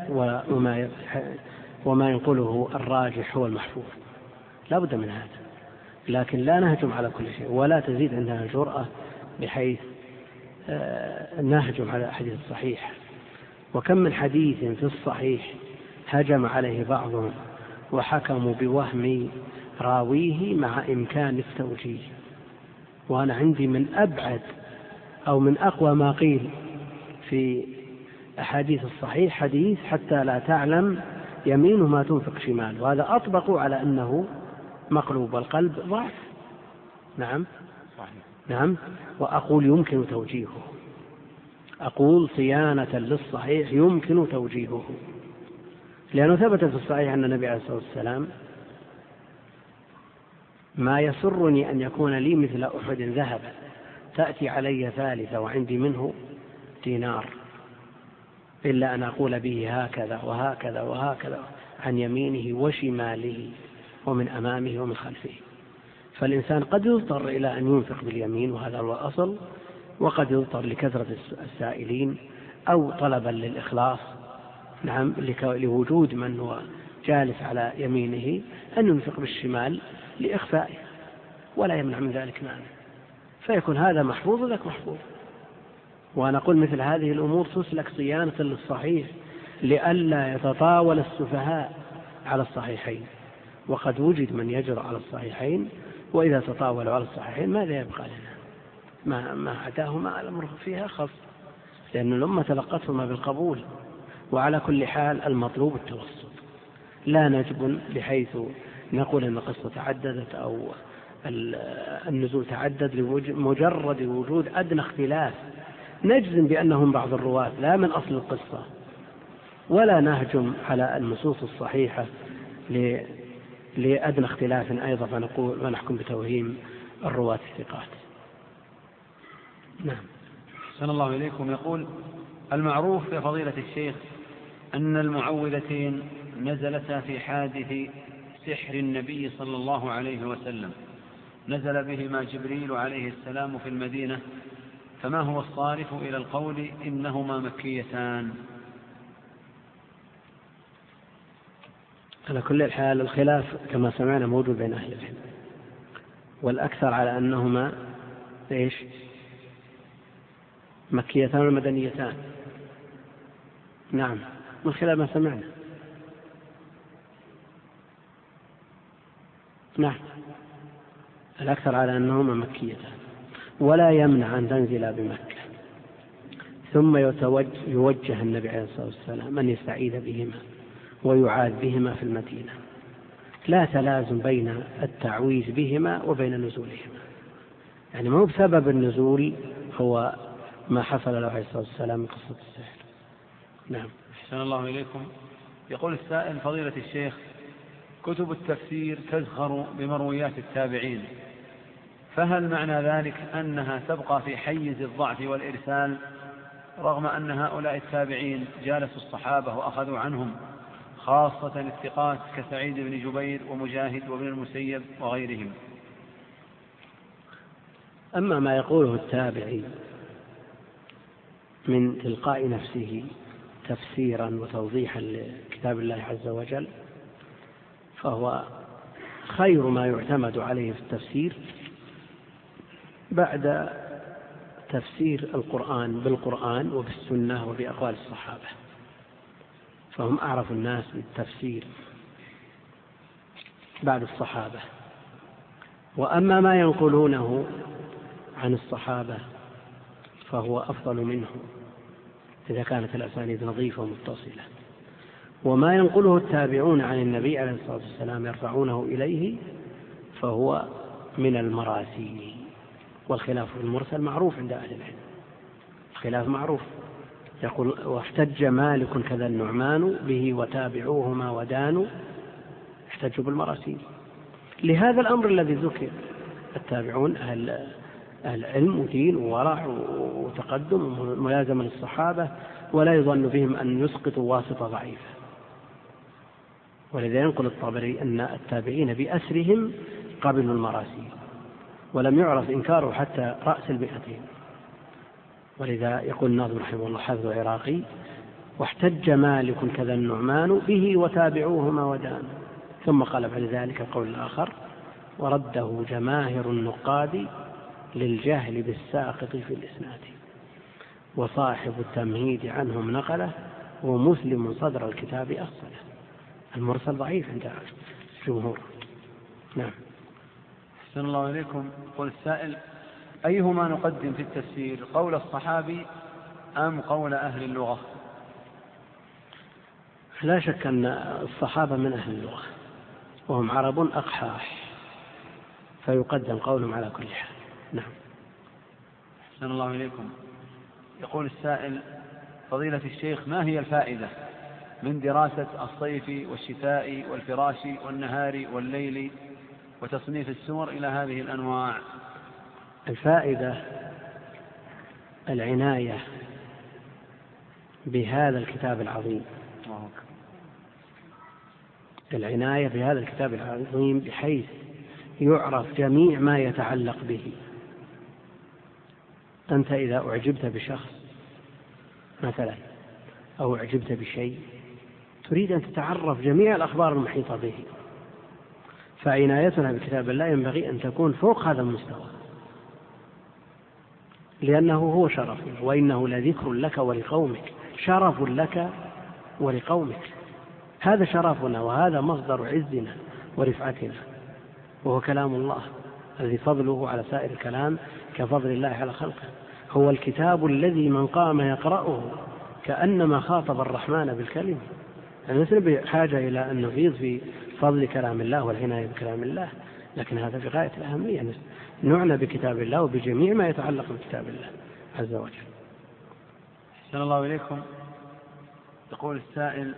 وما يقوله الراجح هو المحفوظ، لا بد من هذا. لكن لا نهجم على كل شيء ولا تزيد عندنا الجرأة بحيث نهجم على الحديث الصحيح. وكم من حديث في الصحيح هجم عليه بعضهم وحكموا بوهم راويه مع إمكان التوجيه. وأنا عندي من أبعد أو من أقوى ما قيل في أحاديث الصحيح حديث حتى لا تعلم يمينه ما تنفق شمال، وهذا أطبقوا على أنه مقلوب القلب ضعف. نعم نعم. وأقول يمكن توجيهه، أقول صيانة للصحيح يمكن توجيهه، لأنه ثبت في الصحيح أن النبي عليه الصلاة والسلام ما يسرني أن يكون لي مثل أحد ذهبا تأتي علي ثالثة وعندي منه دينار إلا أن أقول به هكذا وهكذا وهكذا عن يمينه وشماله ومن أمامه ومن خلفه. فالإنسان قد يضطر إلى أن ينفق باليمين وهذا هو الأصل، وقد يضطر لكثرة السائلين أو طلبا للإخلاص. نعم لوجود من هو جالس على يمينه أن ينفق بالشمال لإخفائه ولا يمنع من ذلك معنى، فيكون هذا محفوظ وذاك محفوظ. وأنا أقول مثل هذه الأمور تسلك صيانة للصحيح لئلا يتطاول السفهاء على الصحيحين. وقد وجد من يجرؤ على الصحيحين، وإذا تطاولوا على الصحيحين ماذا يبقى لنا؟ ما عداهما الأمر فيها خاص، لأن الأمة تلقتهما بالقبول. وعلى كل حال المطلوب التوسط، لا نجبن بحيث نقول أن القصة تعددت أو النزول تعدد لمجرد وجود أدنى اختلاف نجزم بأنهم بعض الرواة لا من أصل القصة، ولا نهجم على النصوص الصحيحة لأدنى اختلاف أيضا فنقول ونحكم بتوهيم الرواة الثقات. نعم. أحسن الله إليكم. يقول المعروف يا فضيلة الشيخ أن المعوذتين نزلتا في حادث سحر النبي صلى الله عليه وسلم، نزل بهما جبريل عليه السلام في المدينة، فما هو الصارف إلى القول إنهما مكيتان؟ على كل الحال الخلاف كما سمعنا موجود بين أهل العلم، والأكثر على أنهما مكيتان ومدنيتان. نعم من خلال ما سمعنا. نعم الأكثر على أنهما مكيتان، ولا يمنع أن تنزل بمكة ثم يوجه النبي عليه الصلاة والسلام أن يستعيذ بهما ويعاذ بهما في المدينة. لا تلازم بين التعويذ بهما وبين نزولهما، يعني ما هو بسبب النزول هو ما حصل له عليه الصلاة والسلام من قصة السحر. نعم. أحسن الله إليكم. يقول السائل فضيلة الشيخ كتب التفسير تزخر بمرويات التابعين، فهل معنى ذلك أنها تبقى في حيز الضعف والإرسال رغم أن هؤلاء التابعين جالسوا الصحابة وأخذوا عنهم، خاصة الثقات كسعيد بن جبير ومجاهد وابن المسيب وغيرهم؟ أما ما يقوله التابعي من تلقاء نفسه تفسيرا وتوضيحا لكتاب الله عز وجل فهو خير ما يعتمد عليه في التفسير بعد تفسير القرآن بالقرآن وبالسنة وبأقوال الصحابة، فهم أعرف الناس بالتفسير بعد الصحابة. وأما ما ينقلونه عن الصحابة فهو أفضل منه إذا كانت الأسانيد نظيفة ومتصلة، وما ينقله التابعون عن النبي عليه الصلاة والسلام يرفعونه إليه فهو من المراسيل. والخلاف في المرسل معروف عند أهل العلم، الخلاف معروف. يقول واحتج مالك كذا النعمان به وتابعوهما ودانوا، احتجوا بالمراسيل لهذا الأمر الذي ذكر التابعون أهل علم ودين وورع وتقدم وملازمة للصحابة، ولا يظن بهم أن يسقطوا واسطة ضعيفة. ولذا ينقل الطبري أن التابعين بأسرهم قبلوا المراسيل، ولم يعرف إنكاره حتى رأس المئتين. ولذا يقول الناظم رحمه الله حافظ العراقي: واحتج مالك كذا النعمان به وتابعوهما ودان. ثم قال بعد ذلك القول الآخر: ورده جماهر النقاد للجهل بالساقط في الإسناد، وصاحب التمهيد عنهم نقله، ومسلم صدر الكتاب أصله. المرسل ضعيف عند الجمهور. نعم. أحسن الله إليكم. قل السائل: أيهما نقدم في التفسير، قول الصحابي أم قول أهل اللغة؟ لا شك أن الصحابة من أهل اللغة، وهم عرب أقحاح، فيقدم قولهم على كل حال. نعم. أحسن الله إليكم. يقول السائل: فضيلة الشيخ، ما هي الفائدة من دراسة الصيف والشتاء والفراش والنهار والليل وتصنيف السور إلى هذه الأنواع؟ الفائدة العناية بهذا الكتاب العظيم، العناية بهذا الكتاب العظيم بحيث يعرف جميع ما يتعلق به. أنت إذا أعجبت بشخص مثلا أو أعجبت بشيء، تريد أن تتعرف جميع الأخبار المحيطة به، فعنايتنا بكتاب الله ينبغي أن تكون فوق هذا المستوى، لأنه هو شرفنا، وإنه لذكر لك ولقومك، شرف لك ولقومك. هذا شرفنا وهذا مصدر عزنا ورفعتنا، وهو كلام الله الذي فضله على سائر الكلام كفضل الله على خلقه. هو الكتاب الذي من قام يقرأه كأنما خاطب الرحمن بالكلمة. نحن بحاجة إلى أن نفيض في فضل كلام الله والعناية بكلام الله، لكن هذا في غاية الأهمية، نعنى بكتاب الله وبجميع ما يتعلق بكتاب الله عز وجل. أحسن الله إليكم. يقول السائل: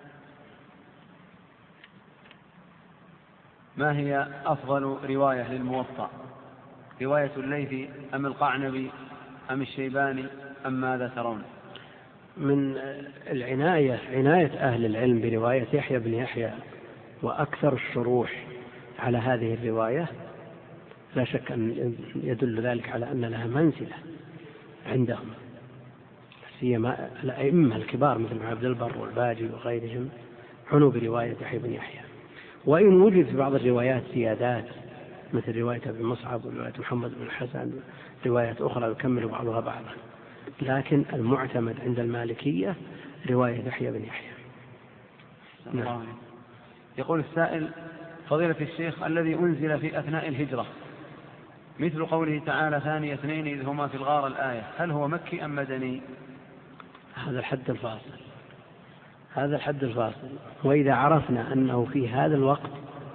ما هي أفضل رواية للموطأ، رواية الليثي أم القعنبي أم الشيباني أم ماذا ترون؟ من عناية أهل العلم برواية يحيى بن يحيى وأكثر الشروح على هذه الرواية، لا شك أن يدل ذلك على أن لها منزلة عندهم، سيما الأئمة الكبار مثل عبد البر والباجي وغيرهم عنوا برواية يحيى بن يحيى. وإن وجد في بعض الروايات زيادات مثل رواية أبي مصعب ورواية محمد بن الحسن، روايات أخرى يكمل بعضها بعضا، لكن المعتمد عند المالكية رواية يحيى بن يحيى. نعم. يقول السائل: فضيلة الشيخ، الذي أنزل في أثناء الهجرة مثل قوله تعالى ثاني اثنين إذ هما في الغار الآية، هل هو مكي أم مدني؟ هذا الحد الفاصل، هذا الحد الفاصل. وإذا عرفنا أنه في هذا الوقت،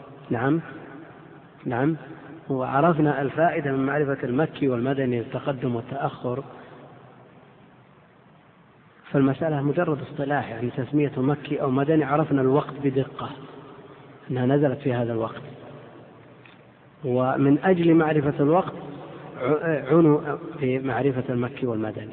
نعم وعرفنا الفائدة من معرفة المكي والمدني التقدم والتأخر، فالمسألة مجرد اصطلاح، يعني تسمية مكي أو مدني عرفنا الوقت بدقة أنها نزلت في هذا الوقت، ومن أجل معرفة الوقت عنوا بمعرفة المكي والمدني.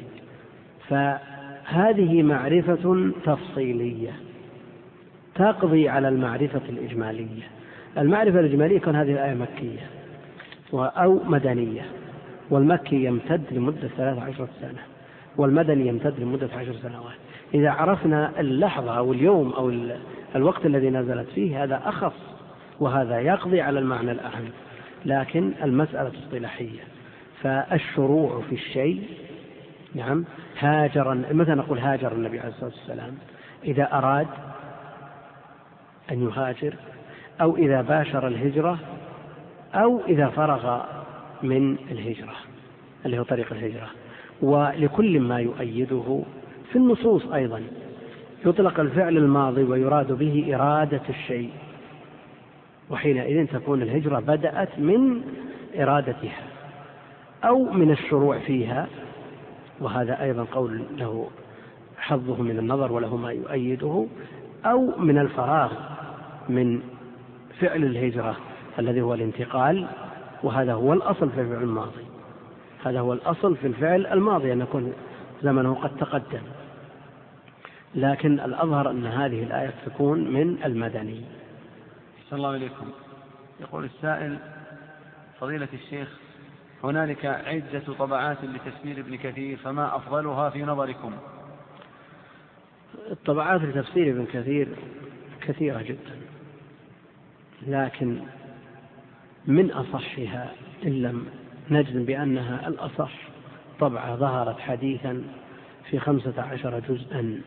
فهذه معرفة تفصيلية تقضي على المعرفة الإجمالية. المعرفة الإجمالية كان هذه الآية مكية أو مدنية، والمكي يمتد لمدة 13 سنة والمدني يمتد لمدة 10 سنوات. إذا عرفنا اللحظة أو اليوم أو الوقت الذي نزلت فيه هذا أخص، وهذا يقضي على المعنى الأهم، لكن المسألة اصطلاحية. فالشروع في الشيء، نعم، مثلا نقول هاجر النبي عليه الصلاة والسلام إذا أراد أن يهاجر، أو إذا باشر الهجرة، أو إذا فرغ من الهجرة اللي هو طريق الهجرة. ولكل ما يؤيده في النصوص أيضا يطلق الفعل الماضي ويراد به إرادة الشيء، وحينئذ تكون الهجرة بدأت من إرادتها أو من الشروع فيها، وهذا أيضا قول له حظه من النظر وله ما يؤيده، أو من الفراغ من فعل الهجرة الذي هو الانتقال وهذا هو الأصل في الفعل الماضي، هذا هو الأصل في الفعل الماضي أن يكون زمنه قد تقدم، لكن الأظهر أن هذه الآية تكون من المدني. صلى الله عليكم. يقول السائل: فضيلة الشيخ، هنالك عدة طبعات لتفسير ابن كثير، فما أفضلها في نظركم؟ الطبعات لتفسير ابن كثير كثيرة جدا، لكن من أصحها إن لم نجزم بأنها الأصح طبعة ظهرت حديثا في 15 جزءا،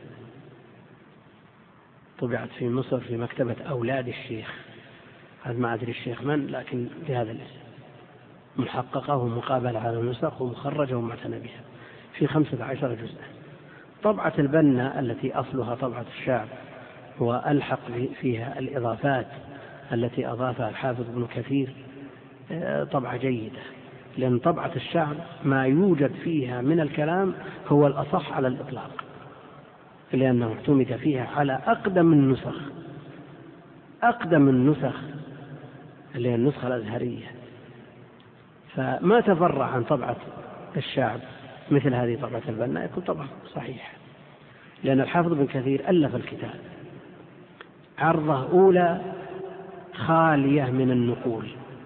طبعت في مصر في مكتبة أولاد الشيخ، هذا ما أدري الشيخ من، لكن بهذا الاسم، محققة ومقابلة على النسخ ومخرجة ومعتنى بها في 15 جزءا. طبعة البنا التي أصلها طبعة الشعب وألحق فيها الإضافات التي أضافها الحافظ ابن كثير طبعة جيدة، لأن طبعة الشعب ما يوجد فيها من الكلام هو الأصح على الإطلاق، لأنه اعتمد فيها على أقدم النسخ، أقدم النسخ اللي هي النسخة الأزهرية، فما تفرع عن طبعة الشعب مثل هذه طبعة البنا يكون طبعا صحيح، لأن الحافظ ابن كثير ألف الكتاب عرضة أولى خالية من النقول،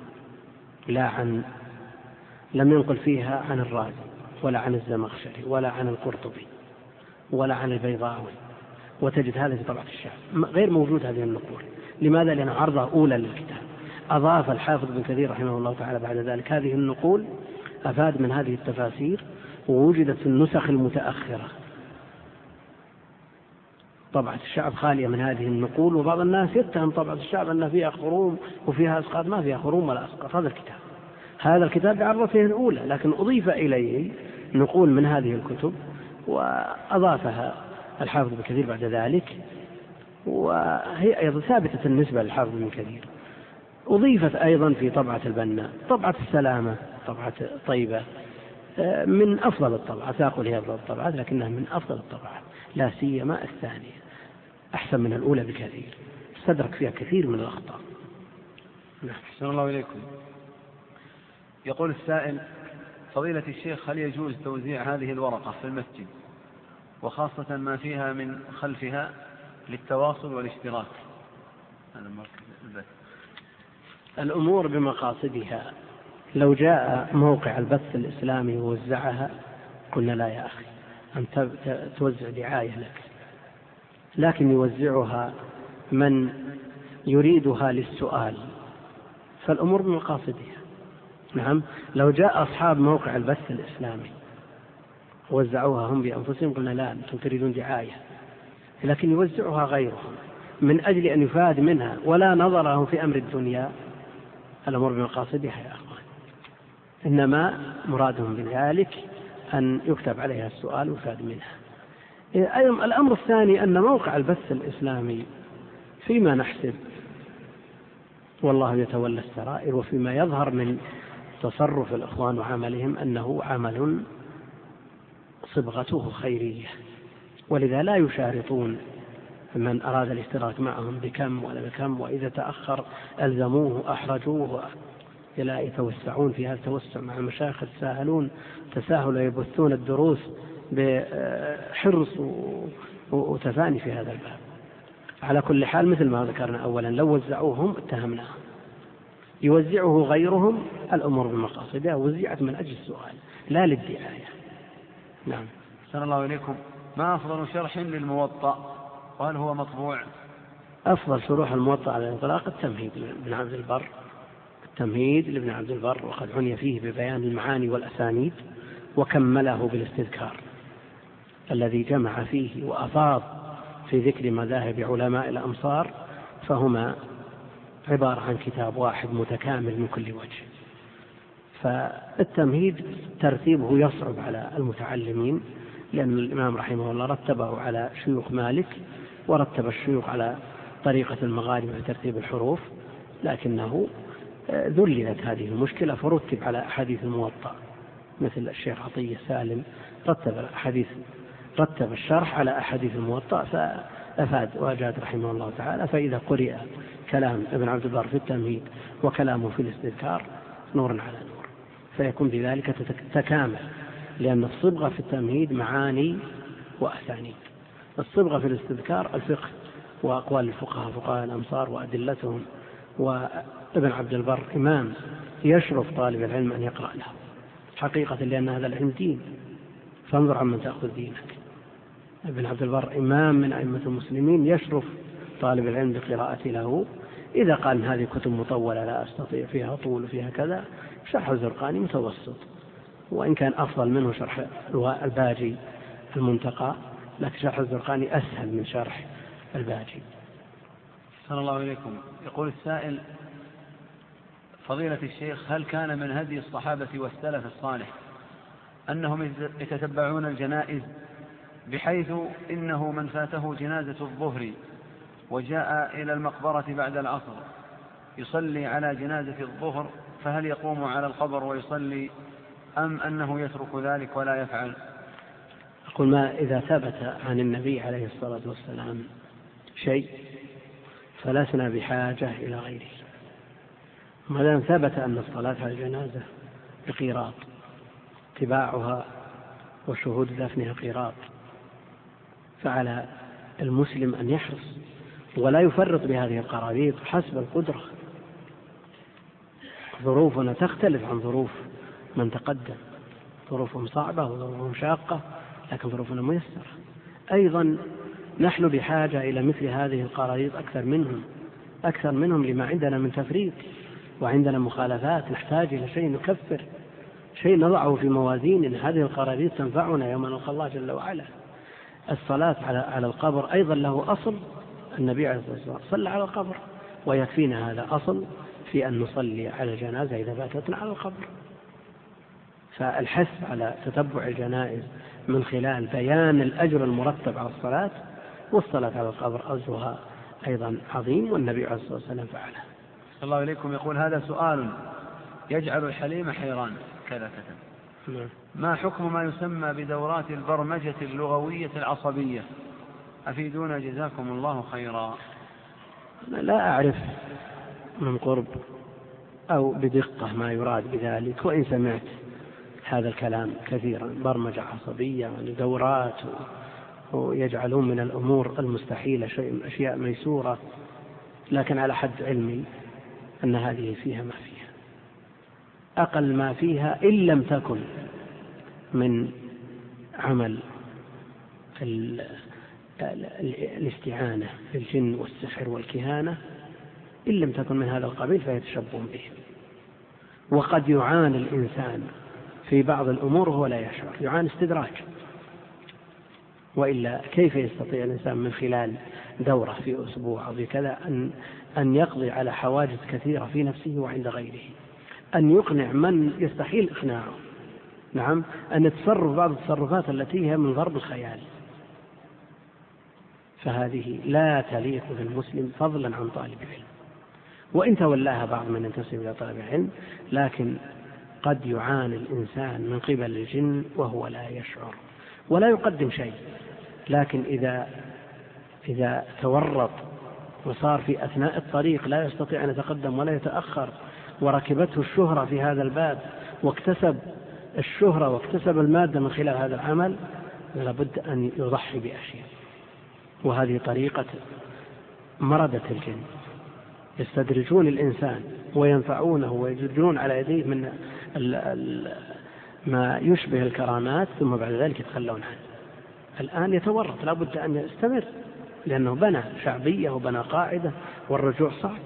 لم ينقل فيها عن الرازي ولا عن الزمخشري ولا عن القرطبي ولا عن البيضاوي، وتجد هذا في طبعة الشعب غير موجود هذه النقول. لماذا؟ لأنه عرضة أولى للكتاب. أضاف الحافظ ابن كثير رحمه الله تعالى بعد ذلك هذه النقول، أفاد من هذه التفاسير، ووجدت في النسخ المتأخرة. طبعة الشعب خالية من هذه النقول، وبعض الناس يتهم طبعة الشعب أن فيها خروم وفيها أسقاط، ما فيها خروم ولا أسقاط. هذا الكتاب بعرضته الأولى، لكن أضيف إليه نقول من هذه الكتب وأضافها الحافظ ابن كثير بعد ذلك، وهي أيضا ثابتة النسبة للحافظ ابن كثير. أضيفت أيضا في طبعة البنا طبعة السلامة، طبعة طيبة، من أفضل الطبعات، لا أقول هي أفضل الطبعات لكنها من أفضل الطبعات، لا سيما الثانية أحسن من الأولى بكثير، استدرك فيها كثير من الأخطاء. أحسن الله إليكم. يقول السائل: فضيلة الشيخ، هل يجوز توزيع هذه الورقة في المسجد، وخاصة ما فيها من خلفها للتواصل والاشتراك؟ الأمور بمقاصدها. لو جاء موقع البث الإسلامي ووزعها قلنا لا يا أخي، أن توزع دعاية لك، لكن يوزعها من يريدها للسؤال، فالأمور بمقاصدها. نعم، لو جاء أصحاب موقع البث الإسلامي وزعوها هم بأنفسهم قلنا لا، أنتم تريدون دعاية، لكن يوزعها غيرهم من أجل أن يفاد منها ولا نظر لهم في أمر الدنيا، الأمور بمقاصدها يا أخوان، إنما مرادهم بذلك أن يكتب عليها السؤال ويفاد منها. أيضا الأمر الثاني أن موقع البث الإسلامي فيما نحسب، والله يتولى السرائر، وفيما يظهر من تصرف الإخوان وعملهم أنه عمل صبغته خيرية، ولذا لا يشارطون من أراد الاشتراك معهم بكم ولا بكم، وإذا تأخر ألزموه أحرجوه، لا يتوسعون في هذا التوسع مع المشايخ، يتساهلون تساهل، يبثون الدروس بحرص وتفاني في هذا الباب. على كل حال مثل ما ذكرنا أولا، لو وزعوهم اتهمناهم، يوزعه غيرهم، الأمور بمقاصدها، وزعت من أجل السؤال لا للدعاية. نعم. أحسن الله إليكم. ما أفضل شرح للموطأ، وهل هو مطبوع؟ أفضل شروح الموطأ على الإطلاق التمهيد لابن عبد البر، التمهيد لابن عبد البر، وقد عني فيه ببيان المعاني والأسانيد، وكمله بالاستذكار الذي جمع فيه وأفاض في ذكر مذاهب علماء الأمصار، فهما عبارة عن كتاب واحد متكامل من كل وجه. فالتمهيد ترتيبه يصعب على المتعلمين، لأن الإمام رحمه الله رتبه على شيوخ مالك، ورتب الشيوخ على طريقة المغاربة في ترتيب الحروف، لكنه ذللت هذه المشكلة فرتب على أحاديث الموطأ، مثل الشيخ عطية سالم رتب الشرح على أحاديث الموطأ فأفاد وأجاد رحمه الله تعالى. فإذا قرئ كلام ابن عبد البر في التمهيد وكلامه في الاستذكار نور على نور، فيكون بذلك تكامل، لأن الصبغة في التمهيد معاني وأسانيد. الصبغة في الاستذكار الفقه وأقوال الفقهاء فقهاء الأمصار وأدلتهم، وابن عبد البر إمام يشرف طالب العلم أن يقرأ له حقيقة، لأن هذا العلم دين، فانظر عمن تأخذ دينك. ابن عبد البر إمام من أئمة المسلمين يشرف طالب العلم بقراءة له. إذا قال إن هذه كتب مطولة لا أستطيع فيها طول وفيها كذا، شرح الزرقاني متوسط، وإن كان أفضل منه شرح الباجي المنتقى، لكن شرح الزرقاني أسهل من شرح الباجي. صلى الله عليكم. يقول السائل: فضيلة الشيخ، هل كان من هدي الصحابة والسلف الصالح أنهم يتتبعون الجنائز، بحيث إنه من فاته جنازة الظهر وجاء إلى المقبرة بعد العصر يصلي على جنازة الظهر، فهل يقوم على القبر ويصلي، أم أنه يترك ذلك ولا يفعل؟ أقول: ما إذا ثبت عن النبي عليه الصلاة والسلام شيء فلسنا بحاجة إلى غيره. ما دام ثبت أن الصلاة على الجنازة بقيراط، اتباعها وشهود دفنها قيراط، فعلى المسلم أن يحرص ولا يفرط بهذه القراريط حسب القدرة. ظروفنا تختلف عن ظروف من تقدم، ظروفهم صعبة وظروفهم شاقة، لكن ظروفنا ميسرة. أيضا نحن بحاجة إلى مثل هذه القراريط أكثر منهم لما عندنا من تفريط، وعندنا مخالفات، نحتاج إلى شيء نكفر، شيء نضعه في موازين إن هذه القراريط تنفعنا يوم نلقى الله جل وعلا. الصلاة على القبر أيضا له أصل، النبي عليه الصلاة والسلام صلى على القبر، ويكفينا هذا أصل في أن نصلي على الجنازة إذا باتتنا على القبر. فالحث على تتبع الجنائز من خلال بيان الأجر المرتب على الصلاة، والصلاة على القبر أجرها أيضا عظيم، والنبي عليه الصلاة والسلام فعله. صلى الله عليكم. يقول: هذا سؤال يجعل الحليم حيران كذا. ما حكم ما يسمى بدورات البرمجة اللغوية العصبية؟ أفيدونا جزاكم الله خيرا. لا أعرف من قرب أو بدقة ما يراد بذلك، وإن سمعت هذا الكلام كثيرا: برمجة عصبية، دورات، ويجعلون من الأمور المستحيلة أشياء ميسورة، لكن على حد علمي أن هذه فيها ما فيها، أقل ما فيها إن لم تكن من عمل الاستعانة بالجن والسحر والكهانة، إن لم تكن من هذا القبيل فهي تشبه به. وقد يعاني الإنسان في بعض الأمور وهو لا يشعر، يعاني استدراج، وإلا كيف يستطيع الإنسان من خلال دورة في أسبوع أو في كذا أن يقضي على حواجز كثيرة في نفسه وعند غيره، أن يقنع من يستحيل إقناعه، نعم، أن يتصرف بعض التصرفات التي هي من ضرب الخيال. فهذه لا تليق بالمسلم فضلا عن طالب العلم، وإن تولاها بعض من ينتسب إلى طالب العلم، لكن قد يعاني الإنسان من قبل الجن وهو لا يشعر ولا يقدم شيء. لكن إذا تورط وصار في أثناء الطريق لا يستطيع أن يتقدم ولا يتأخر، وركبته الشهرة في هذا الباب واكتسب الشهرة واكتسب المادة من خلال هذا العمل، لابد أن يضحي بأشياء. وهذه طريقة مردة الجن، يستدرجون الإنسان وينفعونه ويجرون على يديه من ما يشبه الكرامات، ثم بعد ذلك يتخلون عنه. الآن يتورط، لابد أن يستمر، لأنه بنى شعبية وبنى قاعدة، والرجوع صعب.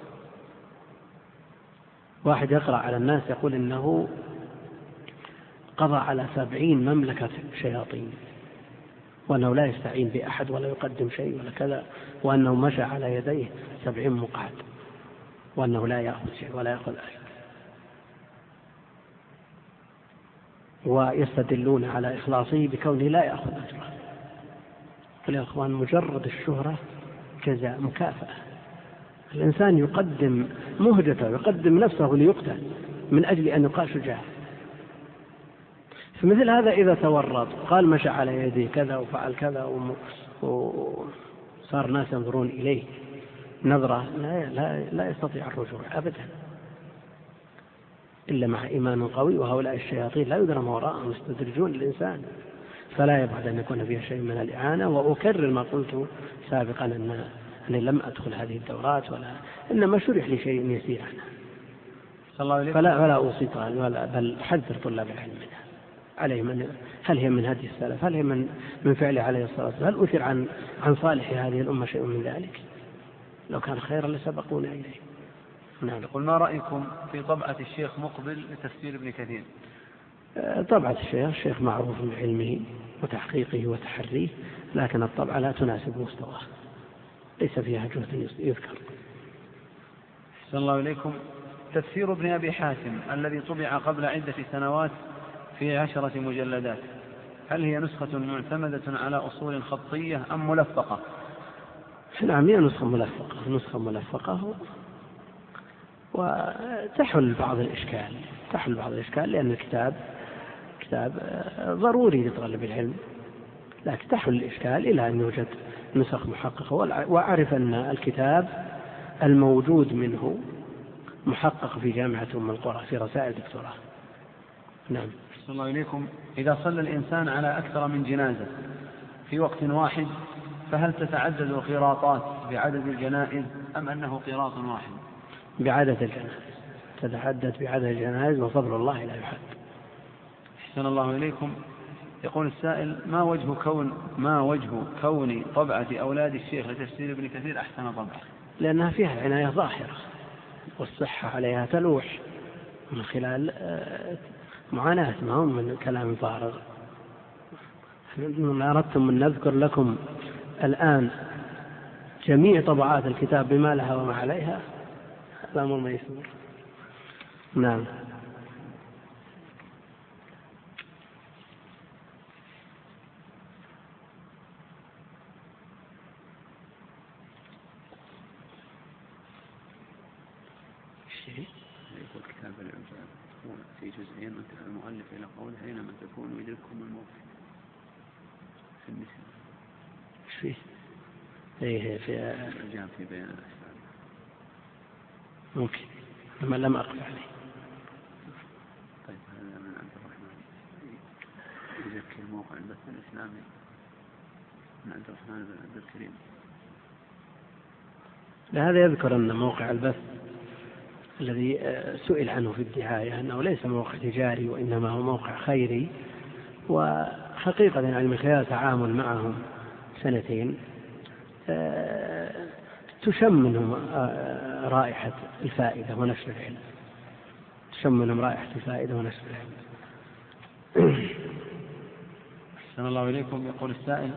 واحد يقرأ على الناس يقول إنه قضى على 70 مملكة شياطين، وأنه لا يستعين بأحد ولا يقدم شيء ولا كذا، وأنه مشى على يديه 70 مقعد، وأنه لا يأخذ شيء ولا يأخذ أجر. ويستدلون على إخلاصه بكونه لا يأخذ أجره. قل يا أخوان، مجرد الشهرة جزاء مكافأة. الإنسان يقدم مهجته، يقدم نفسه ليقتل من أجل أن يقال شجاع. فمثل هذا إذا تورط قال مشى على يديه كذا وفعل كذا وصار ناس ينظرون إليه نظرة لا يستطيع الرجوع أبدا. إلا مع إيمان قوي، وهؤلاء الشياطين لا يدرى ما وراءهم يستدرجون الإنسان، فلا يبعد أن يكون فيها شيء من الإعانة. وأكرر ما قلت سابقا أني لم أدخل هذه الدورات إنما شرح لي شيء يسير عنها، فلا أوصي بل أحذر طلاب العلم منها. عليهم هل هي من هدي السلف، هل هي من فعله عليه الصلاة والسلام، هل أثر عن صالح هذه الأمة شيء من ذلك؟ لو كان خيرا لسبقونا إليه. نعم. يقول ما رأيكم في طبعة الشيخ مقبل لتفسير ابن كثير؟ طبعة الشيخ معروف بعلمه وتحقيقه وتحريه، لكن الطبعة لا تناسب مستواه، ليس فيها جهد يذكر. أحسن الله إليكم. تفسير ابن أبي حاتم الذي طبع قبل عدة سنوات في 10 مجلدات، هل هي نسخة معتمدة على أصول خطية أم ملفقة؟ نعم، هي نسخة ملفقة وتحل بعض الإشكال، لأن الكتاب ضروري لطالب العلم، لكن تحل الإشكال إلى أن يوجد نسخ محققة. وأعرف أن الكتاب الموجود منه محقق في جامعة أم القرى في رسائل دكتوراه. نعم. أحسن الله إليكم. إذا صلى الإنسان على أكثر من جنازة في وقت واحد، فهل تتعدد القراطات بعدد الجنائز أم أنه قراط واحد؟ بعدد الجنائز، تتحدث بعدد الجنائز، وفضل الله لا يحد. أحسن الله إليكم. يقول السائل: ما وجه كون طبعة أولاد الشيخ لتفسير ابن كثير أحسن طبعة؟ لأنها فيها عناية ظاهرة، والصحة عليها تلوح من خلال معاناة، ما هم من كلام فارغ. إن أردتم أن نذكر لكم الآن جميع طبعات الكتاب بما لها وما عليها، هذا أمر ميسور. نعم. يقول كتاب الإعجاز في جزئين منتهى المؤلف إلى قوله: أينما تكونوا يدرككم الموت في النساء. فيه في الإعجاز في بيان الأسباب. ممكن، لما لم أقف عليه. طيب، هذا من عبد الرحمن يذكر موقع البث الإسلامي من عبد الرحمن بن عبد الكريم. لهذا يذكر أن موقع البث الذي سئل عنه في الدعاية أنه ليس موقع تجاري، وإنما هو موقع خيري، وحقيقة يعني من خلال تعامل معهم 2 تشم منهم رائحة الفائدة ونشر العلم، أحسن الله إليكم. يقول السائل: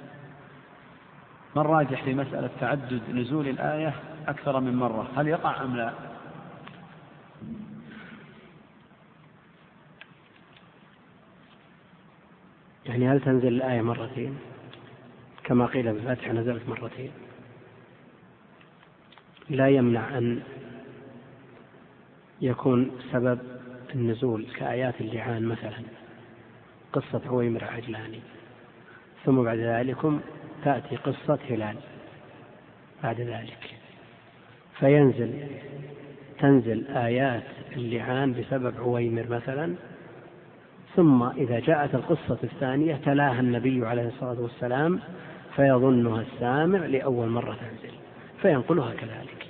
ما الراجح في مسألة تعدد نزول الآية أكثر من مرة، هل يقع أم لا؟ يعني هل تنزل الآية مرتين كما قيل بالفتح نزلت مرتين؟ لا يمنع أن يكون سبب النزول كآيات اللعان مثلا قصة عويمر عجلاني، ثم بعد ذلك تأتي قصة هلال بعد ذلك، تنزل آيات اللعان بسبب عويمر مثلا، ثم إذا جاءت القصة الثانية تلاها النبي عليه الصلاة والسلام فيظنها السامع لأول مرة تنزل فينقلها كذلك.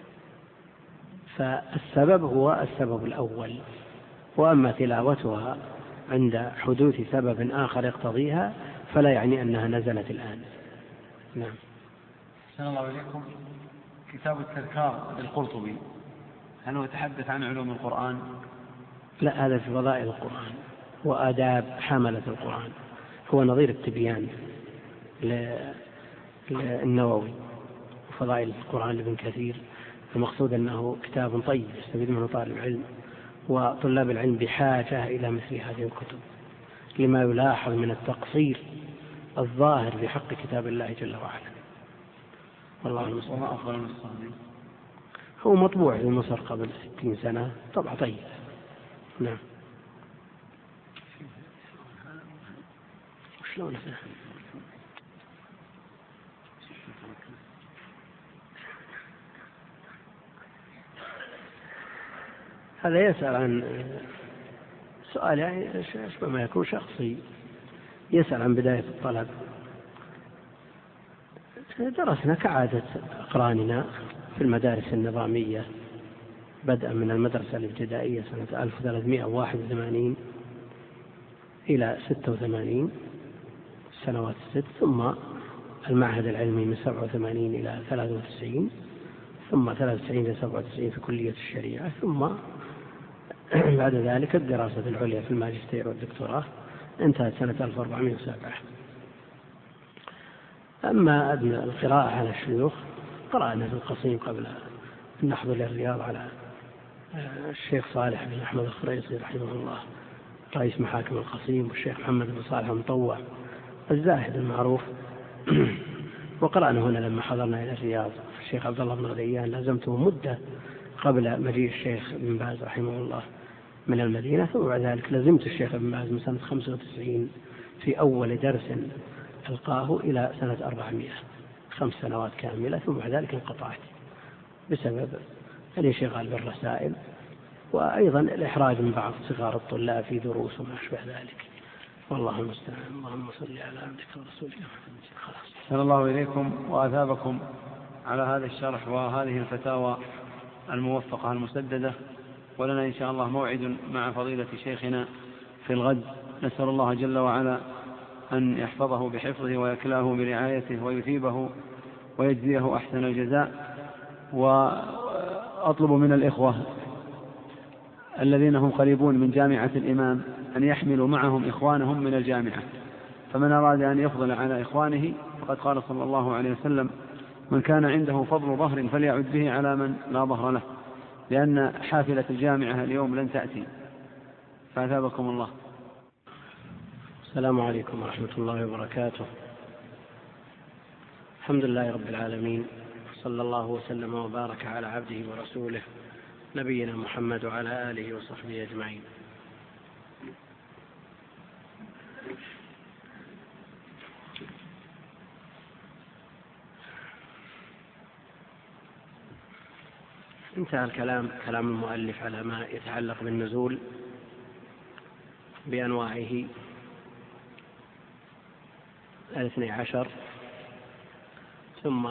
فالسبب هو السبب الأول، وأما تلاوتها عند حدوث سبب آخر يقتضيها فلا يعني أنها نزلت الآن. نعم. أحسن الله إليكم. كتاب التذكار للقرطبي، هل هو يتحدث عن علوم القرآن؟ لا، هذا في فضائل القرآن وآداب حملة القرآن، هو نظير التبيان للنووي وفضائل القرآن لابن كثير. المقصود أنه كتاب طيب يستفيد منه طالب العلم، وطلاب العلم بحاجة إلى مثل هذه الكتب لما يلاحظ من التقصير الظاهر في حق كتاب الله جل وعلا. والله المستعان. وما أفضل النسخة؟ هو مطبوع في مصر قبل 60 سنة، طبعا طيب. نعم. شلون فهم؟ هذا يسأل عن سؤال يعني أشبه ما يكون شخصي، يسأل عن بداية الطلب. درسنا كعادة أقراننا في المدارس النظامية بدءا من المدرسة الابتدائية سنة 1381 إلى 86 سنوات الست، ثم المعهد العلمي من 87 إلى 93، ثم 93 إلى 97 في كلية الشريعة، ثم بعد ذلك الدراسة العليا في الماجستير والدكتوراه انتهت سنة 1407. أما القراءة على الشيوخ قرأنا في القصيم قبل أن نحضر للرياض على الشيخ صالح بن أحمد الخريصي رحمه الله رئيس محاكم القصيم، والشيخ محمد بن صالح المطوع الزاهد المعروف. وقرأنا هنا لما حضرنا إلى الرياض الشيخ عبد الله بن غليان، لازمته مدة قبل مجيء الشيخ ابن باز رحمه الله من المدينة، ثم بعد ذلك لزمت الشيخ ابن باز من سنة 95 في أول درس ألقاه إلى سنة 400، 5 سنوات كاملة، ثم بعد ذلك انقطعت بسبب الانشغال بالرسائل، وأيضا الإحراج من بعض صغار الطلاب في دروس وما أشبه ذلك. والله المستعان. اللهم صل على عبدك ورسولك محمد. خلاص. صلى الله إليكم وأثابكم على هذا الشرح وهذه الفتاوى الموفقة المسددة، ولنا إن شاء الله موعد مع فضيلة شيخنا في الغد، نسأل الله جل وعلا أن يحفظه بحفظه ويكلاه برعايته ويثيبه ويجزيه أحسن الجزاء. وأطلب من الإخوة الذين هم قريبون من جامعة الإمام أن يحملوا معهم إخوانهم من الجامعة، فمن أراد أن يفضل على إخوانه فقد قال صلى الله عليه وسلم: من كان عنده فضل ظهر فليعد به على من لا ظهر له، لأن حافلة الجامعة اليوم لن تأتي. فأثابكم الله. السلام عليكم ورحمة الله وبركاته. الحمد لله رب العالمين، صلى الله وسلم وبارك على عبده ورسوله نبينا محمد وعلى آله وصحبه أجمعين. انتهى كلام المؤلف على ما يتعلق بالنزول بأنواعه 12، ثم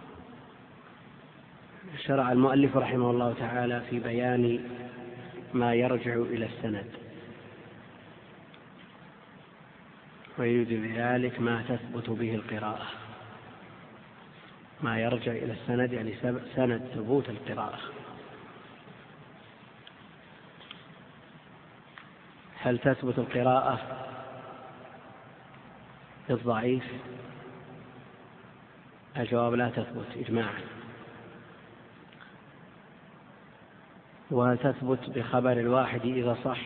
شرع المؤلف رحمه الله تعالى في بيان ما يرجع إلى السند، ويريد بذلك ما تثبت به القراءة. ما يرجع إلى السند يعني سند ثبوت القراءة. هل تثبت القراءة بالضعيف؟ الجواب: لا تثبت إجماعا. وتثبت بخبر الواحد إذا صح،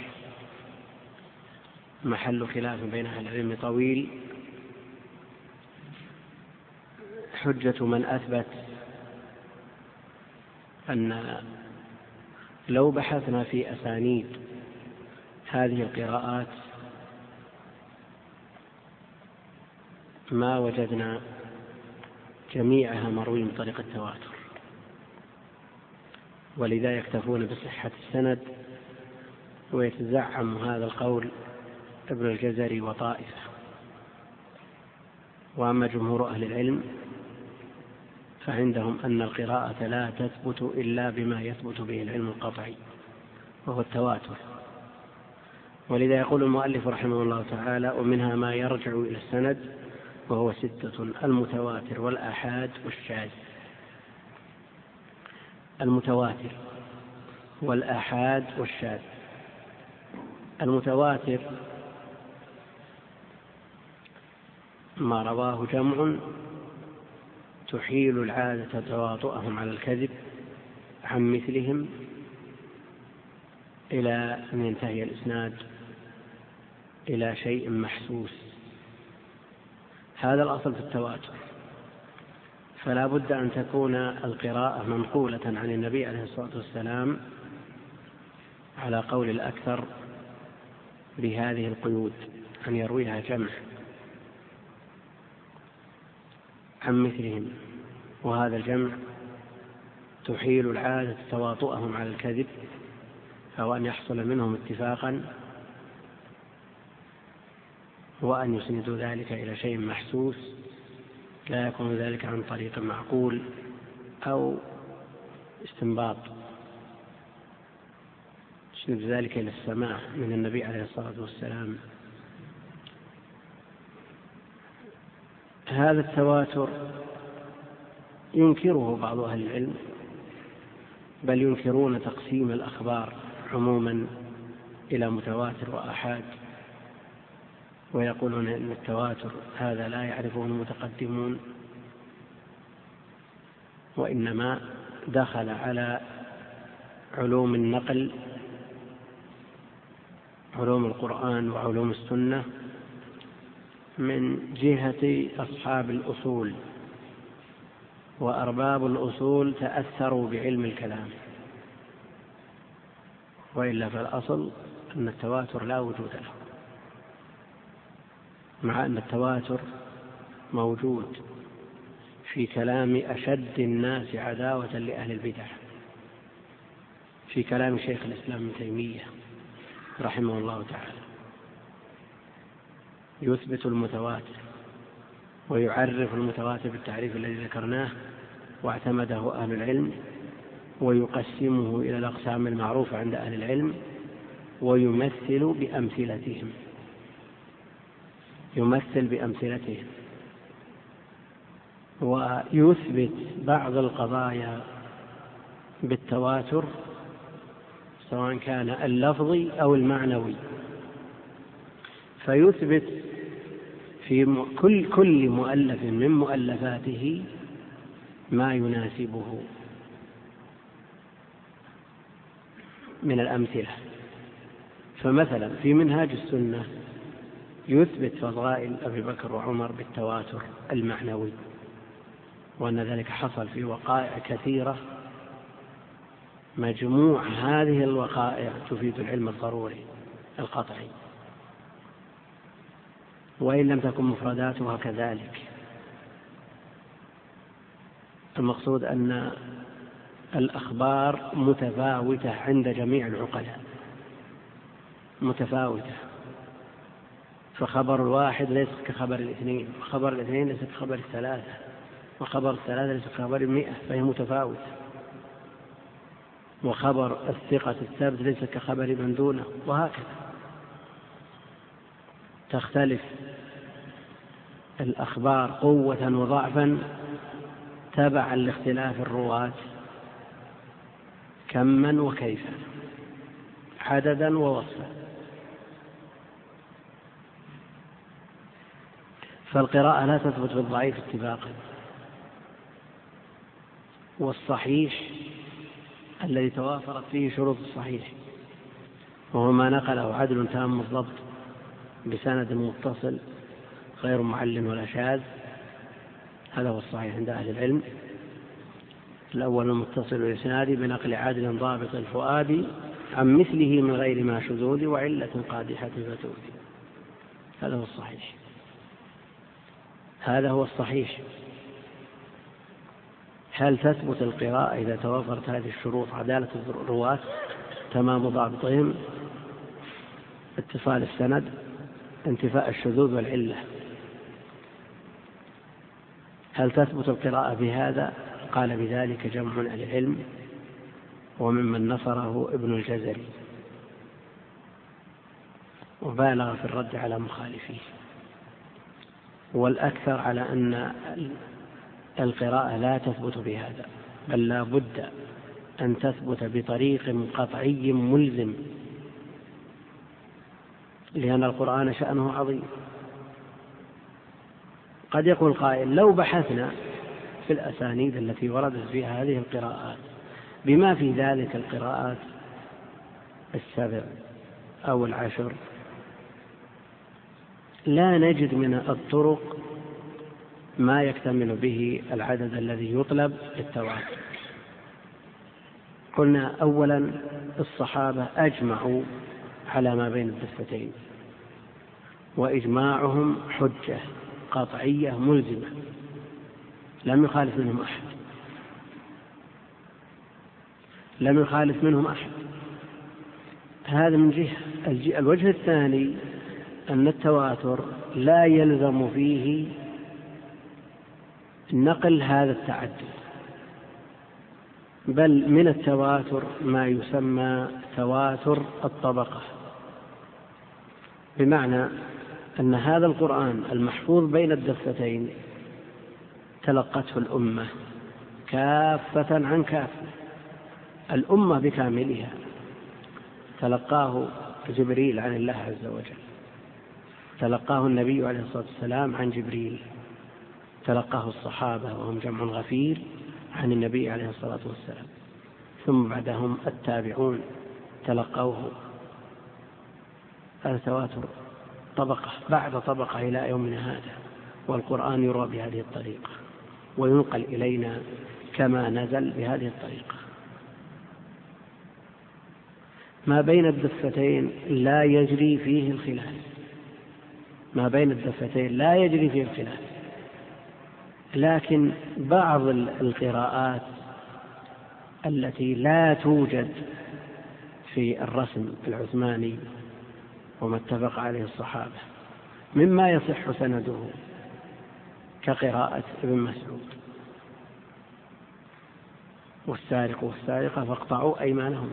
محل خلاف بين أهل العلم طويل. حجة من أثبت أن لو بحثنا في أسانيد هذه القراءات ما وجدنا جميعها مروي من طريق التواتر، ولذا يكتفون بصحة السند، ويتزعم هذا القول ابن الجزري وطائفة. وأما جمهور أهل العلم فعندهم أن القراءة لا تثبت إلا بما يثبت به العلم القطعي وهو التواتر. ولذا يقول المؤلف رحمه الله تعالى: ومنها ما يرجع إلى السند وهو 6: المتواتر والآحاد والشاذ. المتواتر والآحاد والشاذ. المتواتر ما رواه جمع تحيل العادة تواطؤهم على الكذب عن مثلهم إلى أن ينتهي الإسناد إلى شيء محسوس. هذا الأصل في التواتر. فلا بد أن تكون القراءة منقولة عن النبي عليه الصلاة والسلام على قول الأكثر بهذه القيود، أن يرويها جمع عن مثلهم، وهذا الجمع تحيل العادة تواطؤهم على الكذب أو أن يحصل منهم اتفاقا وأن يسندوا ذلك إلى شيء محسوس لا يكون ذلك عن طريق معقول أو استنباط، يسند ذلك إلى السماع من النبي عليه الصلاة والسلام. هذا التواتر ينكره بعض أهل العلم، بل ينكرون تقسيم الأخبار عموما إلى متواتر وآحاد، ويقولون أن التواتر هذا لا يعرفه المتقدمون، وإنما دخل على علوم النقل، علوم القرآن وعلوم السنة، من جهة أصحاب الأصول، وأرباب الأصول تأثروا بعلم الكلام، وإلا فالأصل أن التواتر لا وجود له، مع أن التواتر موجود في كلام أشد الناس عداوة لأهل البدع، في كلام شيخ الإسلام ابن تيمية رحمه الله تعالى، يثبت المتواتر ويعرف المتواتر بالتعريف الذي ذكرناه واعتمده أهل العلم، ويقسمه إلى الأقسام المعروفة عند أهل العلم، ويمثل بأمثلتهم، يمثل بأمثلتهم، ويثبت بعض القضايا بالتواتر سواء كان اللفظي أو المعنوي، فيثبت في كل مؤلف من مؤلفاته ما يناسبه من الأمثلة. فمثلا في منهاج السنة يثبت فضائل أبي بكر وعمر بالتواتر المعنوي، وأن ذلك حصل في وقائع كثيرة، مجموع هذه الوقائع تفيد العلم الضروري القطعي، وإن لم تكن مفرداتها كذلك. المقصود أن الأخبار متفاوتة عند جميع العقلاء، متفاوتة، فخبر الواحد ليس كخبر الاثنين، وخبر الاثنين ليس كخبر الثلاثة، وخبر الثلاثة ليس كخبر 100، فهي متفاوتة، وخبر الثقة الثابت ليس كخبر من دونه، وهكذا تختلف الأخبار قوة وضعفا تبعا لاختلاف الرواة كما وكيفا، عددا ووصفا. فالقراءة لا تثبت بالضعيف اتفاقا، والصحيح الذي توافرت فيه شروط الصحيح، وهو ما نقله عدل تام الضبط بسند متصل غير معل ولا شاذ، هذا هو الصحيح عند أهل العلم. الأول المتصل الإسناد بنقل عدل ضابط الفؤاد عن مثله من غير ما شذوذ وعلة قادحة فتود، هذا هو الصحيح، هذا هو الصحيح. هل تثبت القراءة إذا توفرت هذه الشروط؟ عدالة الرواة، تمام ضابطهم، اتصال السند، انتفاء الشذوذ والعلة. هل تثبت القراءة بهذا؟ قال بذلك جمع أهل العلم، وممن نصره ابن الجزري، وبالغ في الرد على مخالفيه. والأكثر على أن القراءة لا تثبت بهذا، بل لا بد أن تثبت بطريق قطعي ملزم، لأن القرآن شأنه عظيم. قد يقول قائل لو بحثنا في الأسانيد التي وردت فيها هذه القراءات بما في ذلك القراءات 7 أو 10 لا نجد من الطرق ما يكتمل به العدد الذي يطلب للتواتر. قلنا أولا الصحابة أجمعوا على ما بين الدفتين، وإجماعهم حجة قطعية ملزمة، لم يخالف منهم أحد، لم يخالف منهم أحد. هذا من جهة. الوجه الثاني أن التواتر لا يلزم فيه نقل هذا التعدد، بل من التواتر ما يسمى تواتر الطبقة، بمعنى أن هذا القرآن المحفوظ بين الدفتين تلقته الأمة كافة عن كافة، الأمة بكاملها، تلقاه جبريل عن الله عز وجل، تلقاه النبي عليه الصلاة والسلام عن جبريل، تلقاه الصحابة وهم جمع غفير عن النبي عليه الصلاة والسلام، ثم بعدهم التابعون تلقوه. هذا تواتر طبقة بعد طبقة إلى يومنا هذا، والقرآن يروى بهذه الطريقة وينقل إلينا كما نزل بهذه الطريقة. ما بين الدفتين لا يجري فيه الخلاف، ما بين الدفتين لا يجري فيه الخلاف، لكن بعض القراءات التي لا توجد في الرسم العثماني وما اتفق عليه الصحابة مما يصح سنده، كقراءة ابن مسعود: والسارق والسارقة فاقطعوا أيمانهما،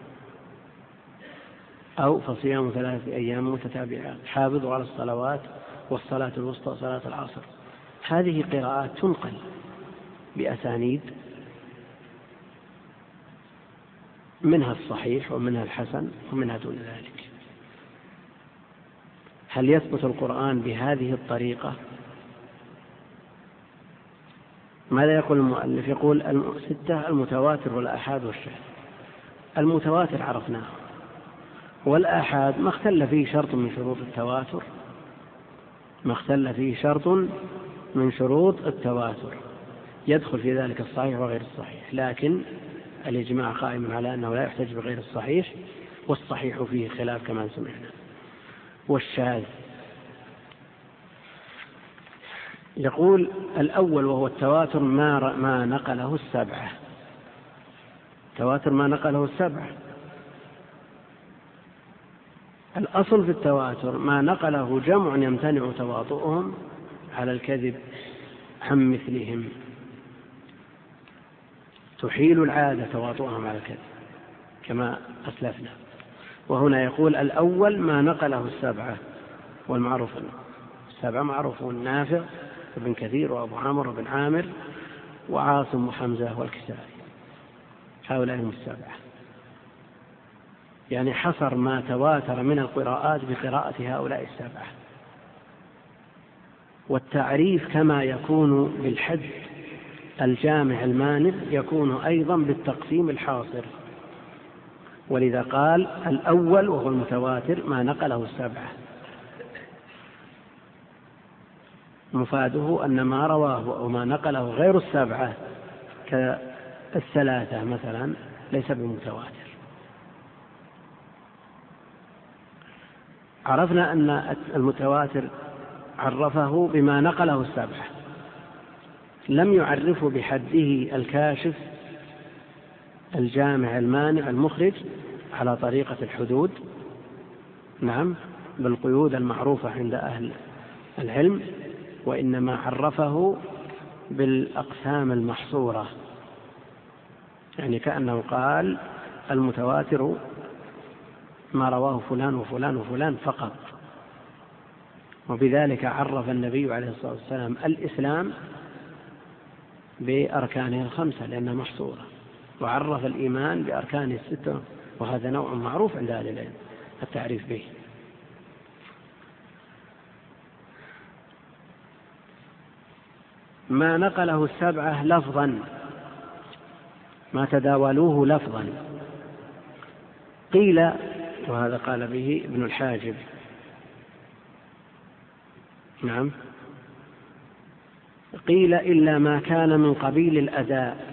أو فصيام 3 أيام متتابعات، حافظوا على الصلوات والصلاة الوسطى صلاة العصر. هذه قراءات تنقل بأسانيد، منها الصحيح ومنها الحسن ومنها دون ذلك. هل يثبت القرآن بهذه الطريقة؟ ماذا يقول المؤلف؟ يقول 6: المتواتر والآحاد والشاذ. المتواتر عرفناه، والآحاد ما اختل فيه شرط من شروط التواتر، ما اختل فيه شرط من شروط التواتر، يدخل في ذلك الصحيح وغير الصحيح، لكن الإجماع قائم على أنه لا يحتج بغير الصحيح، والصحيح فيه خلاف كما سمعنا. والشاذ يقول الأول وهو التواتر ما نقله السبعة، تواتر ما نقله السبعة. الأصل في التواتر ما نقله جمع يمتنع تواطؤهم على الكذب عن مثلهم، تحيل العادة تواطؤهم على الكذب كما أسلفنا. وهنا يقول الأول ما نقله السبعة، والمعروف السبعة معروفون: نافع وابن كثير وأبو عمرو وابن عامر وعاصم وحمزة والكسائي، هؤلاء هم السبعة. يعني حصر ما تواتر من القراءات بقراءة هؤلاء السبعة. والتعريف كما يكون بالحد الجامع المانع يكون أيضا بالتقسيم الحاصر، ولذا قال الأول وهو المتواتر ما نقله السبعة، مفاده أن ما رواه أو ما نقله غير السبعة كالثلاثة مثلا ليس بمتواتر. عرفنا أن المتواتر عرفه بما نقله السبعة، لم يعرفه بحده الكاشف الجامع المانع المخرج على طريقة الحدود، نعم، بالقيود المعروفة عند أهل العلم، وإنما عرفه بالأقسام المحصورة، يعني كأنه قال المتواتر ما رواه فلان وفلان وفلان فقط. وبذلك عرف النبي عليه الصلاة والسلام الإسلام بأركانه 5 لأنها محصورة، وعرف الإيمان بأركانه 6، وهذا نوع معروف عند أهل العلم التعريف به. ما نقله السبعة لفظا، ما تداولوه لفظا. قيل، وهذا قال به ابن الحاجب، نعم، قيل إلا ما كان من قبيل الأداء،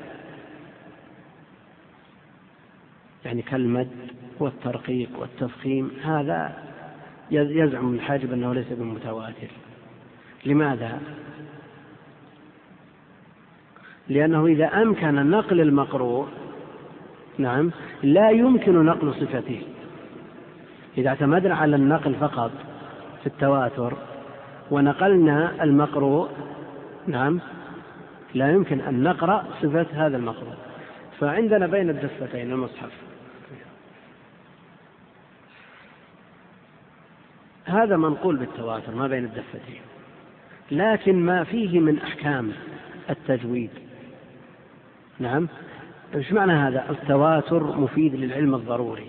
يعني كالمد والترقيق والتفخيم، هذا يزعم الحاجب أنه ليس بمتواتر. لماذا؟ لأنه إذا أمكن نقل المقروء، نعم، لا يمكن نقل صفته، إذا اعتمدنا على النقل فقط في التواتر ونقلنا المقروء، نعم، لا يمكن أن نقرأ صفة هذا المقروء. فعندنا بين الدفتين المصحف، هذا منقول بالتواتر ما بين الدفتين، لكن ما فيه من أحكام التجويد. نعم، إيش معنى هذا؟ التواتر مفيد للعلم الضروري،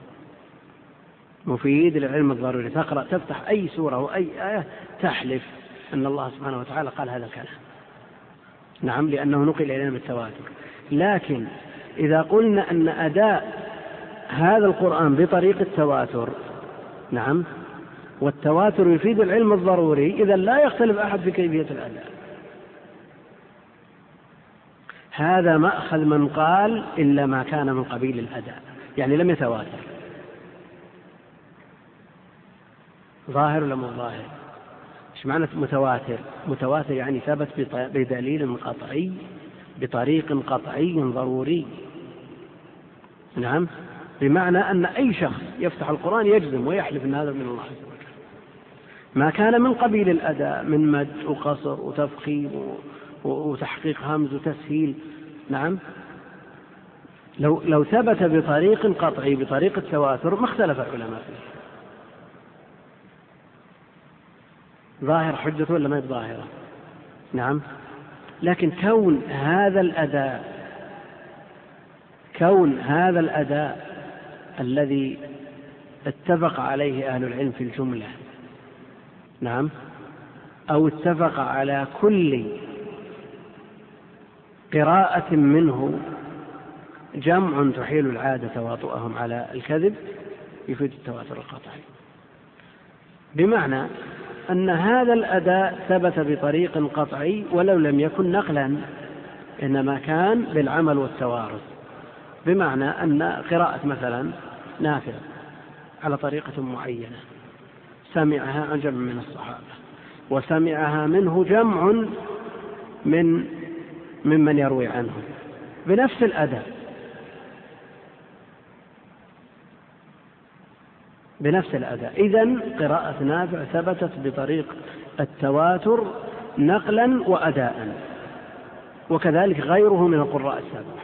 مفيد للعلم الضروري. تقرأ تفتح أي سورة وأي آية تحلف أن الله سبحانه وتعالى قال هذا الكلام، نعم، لأنه نقل إلينا بالتواتر. لكن إذا قلنا أن أداء هذا القرآن بطريق التواتر، نعم، والتواتر يفيد العلم الضروري، إذا لا يختلف أحد في كيفية الأداء. هذا مأخذ من قال إلا ما كان من قبيل الأداء، يعني لم يتواتر. ظاهر ولا مو ظاهر؟ ايش معنى متواتر؟ متواتر يعني ثبت بدليل قطعي بطريق قطعي ضروري، نعم، بمعنى أن أي شخص يفتح القرآن يجزم ويحلف أن هذا من الله عز وجل. ما كان من قبيل الأداء من مد وقصر وتفخيم وتحقيق همز وتسهيل، نعم، لو ثبت بطريق قطعي بطريق التواتر ما اختلف العلماء فيه. ظاهر حجته ولا ما هي ظاهرة؟ نعم. لكن كون هذا الأداء الذي اتفق عليه أهل العلم في الجملة، نعم، أو اتفق على كل قراءة منه جمع تحيل العادة تواطؤهم على الكذب، يفيد التواتر القطعي، بمعنى أن هذا الأداء ثبت بطريق قطعي ولو لم يكن نقلا، إنما كان بالعمل والتوارث. بمعنى أن قراءة مثلا نافع على طريقة معينة سمعها عن جمع من الصحابة، وسمعها منه جمع ممن يروي عنه بنفس الأداء، إذن قراءة نافع ثبتت بطريق التواتر نقلا وأداء، وكذلك غيره من القراء السابقة.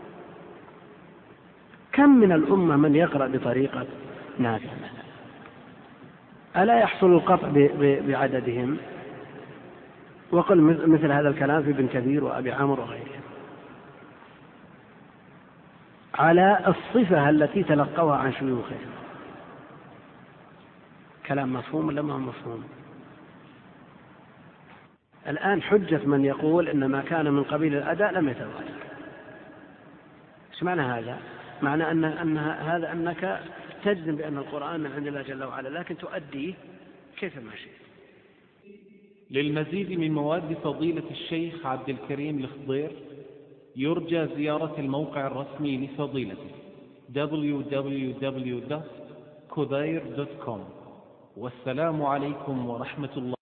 كم من الأمة من يقرأ بطريقة نافع، ألا يحصل القطع بعددهم؟ وقل مثل هذا الكلام في ابن كثير وأبي عمرو وغيرهم على الصفة التي تلقوها عن شيوخهم. كلام مفهوم ولا ما مفهوم؟ الآن حجة من يقول إن ما كان من قبيل الأداء لم يتواتر، ايش معنى هذا؟ معنى هذا أنك تجزم بأن القرآن من عند الله جل وعلا، لكن تؤديه كيف ما شئت. للمزيد من مواد فضيلة الشيخ عبد الكريم الخضير يرجى زيارة الموقع الرسمي لفضيلته www.khudair.com. والسلام عليكم ورحمة الله.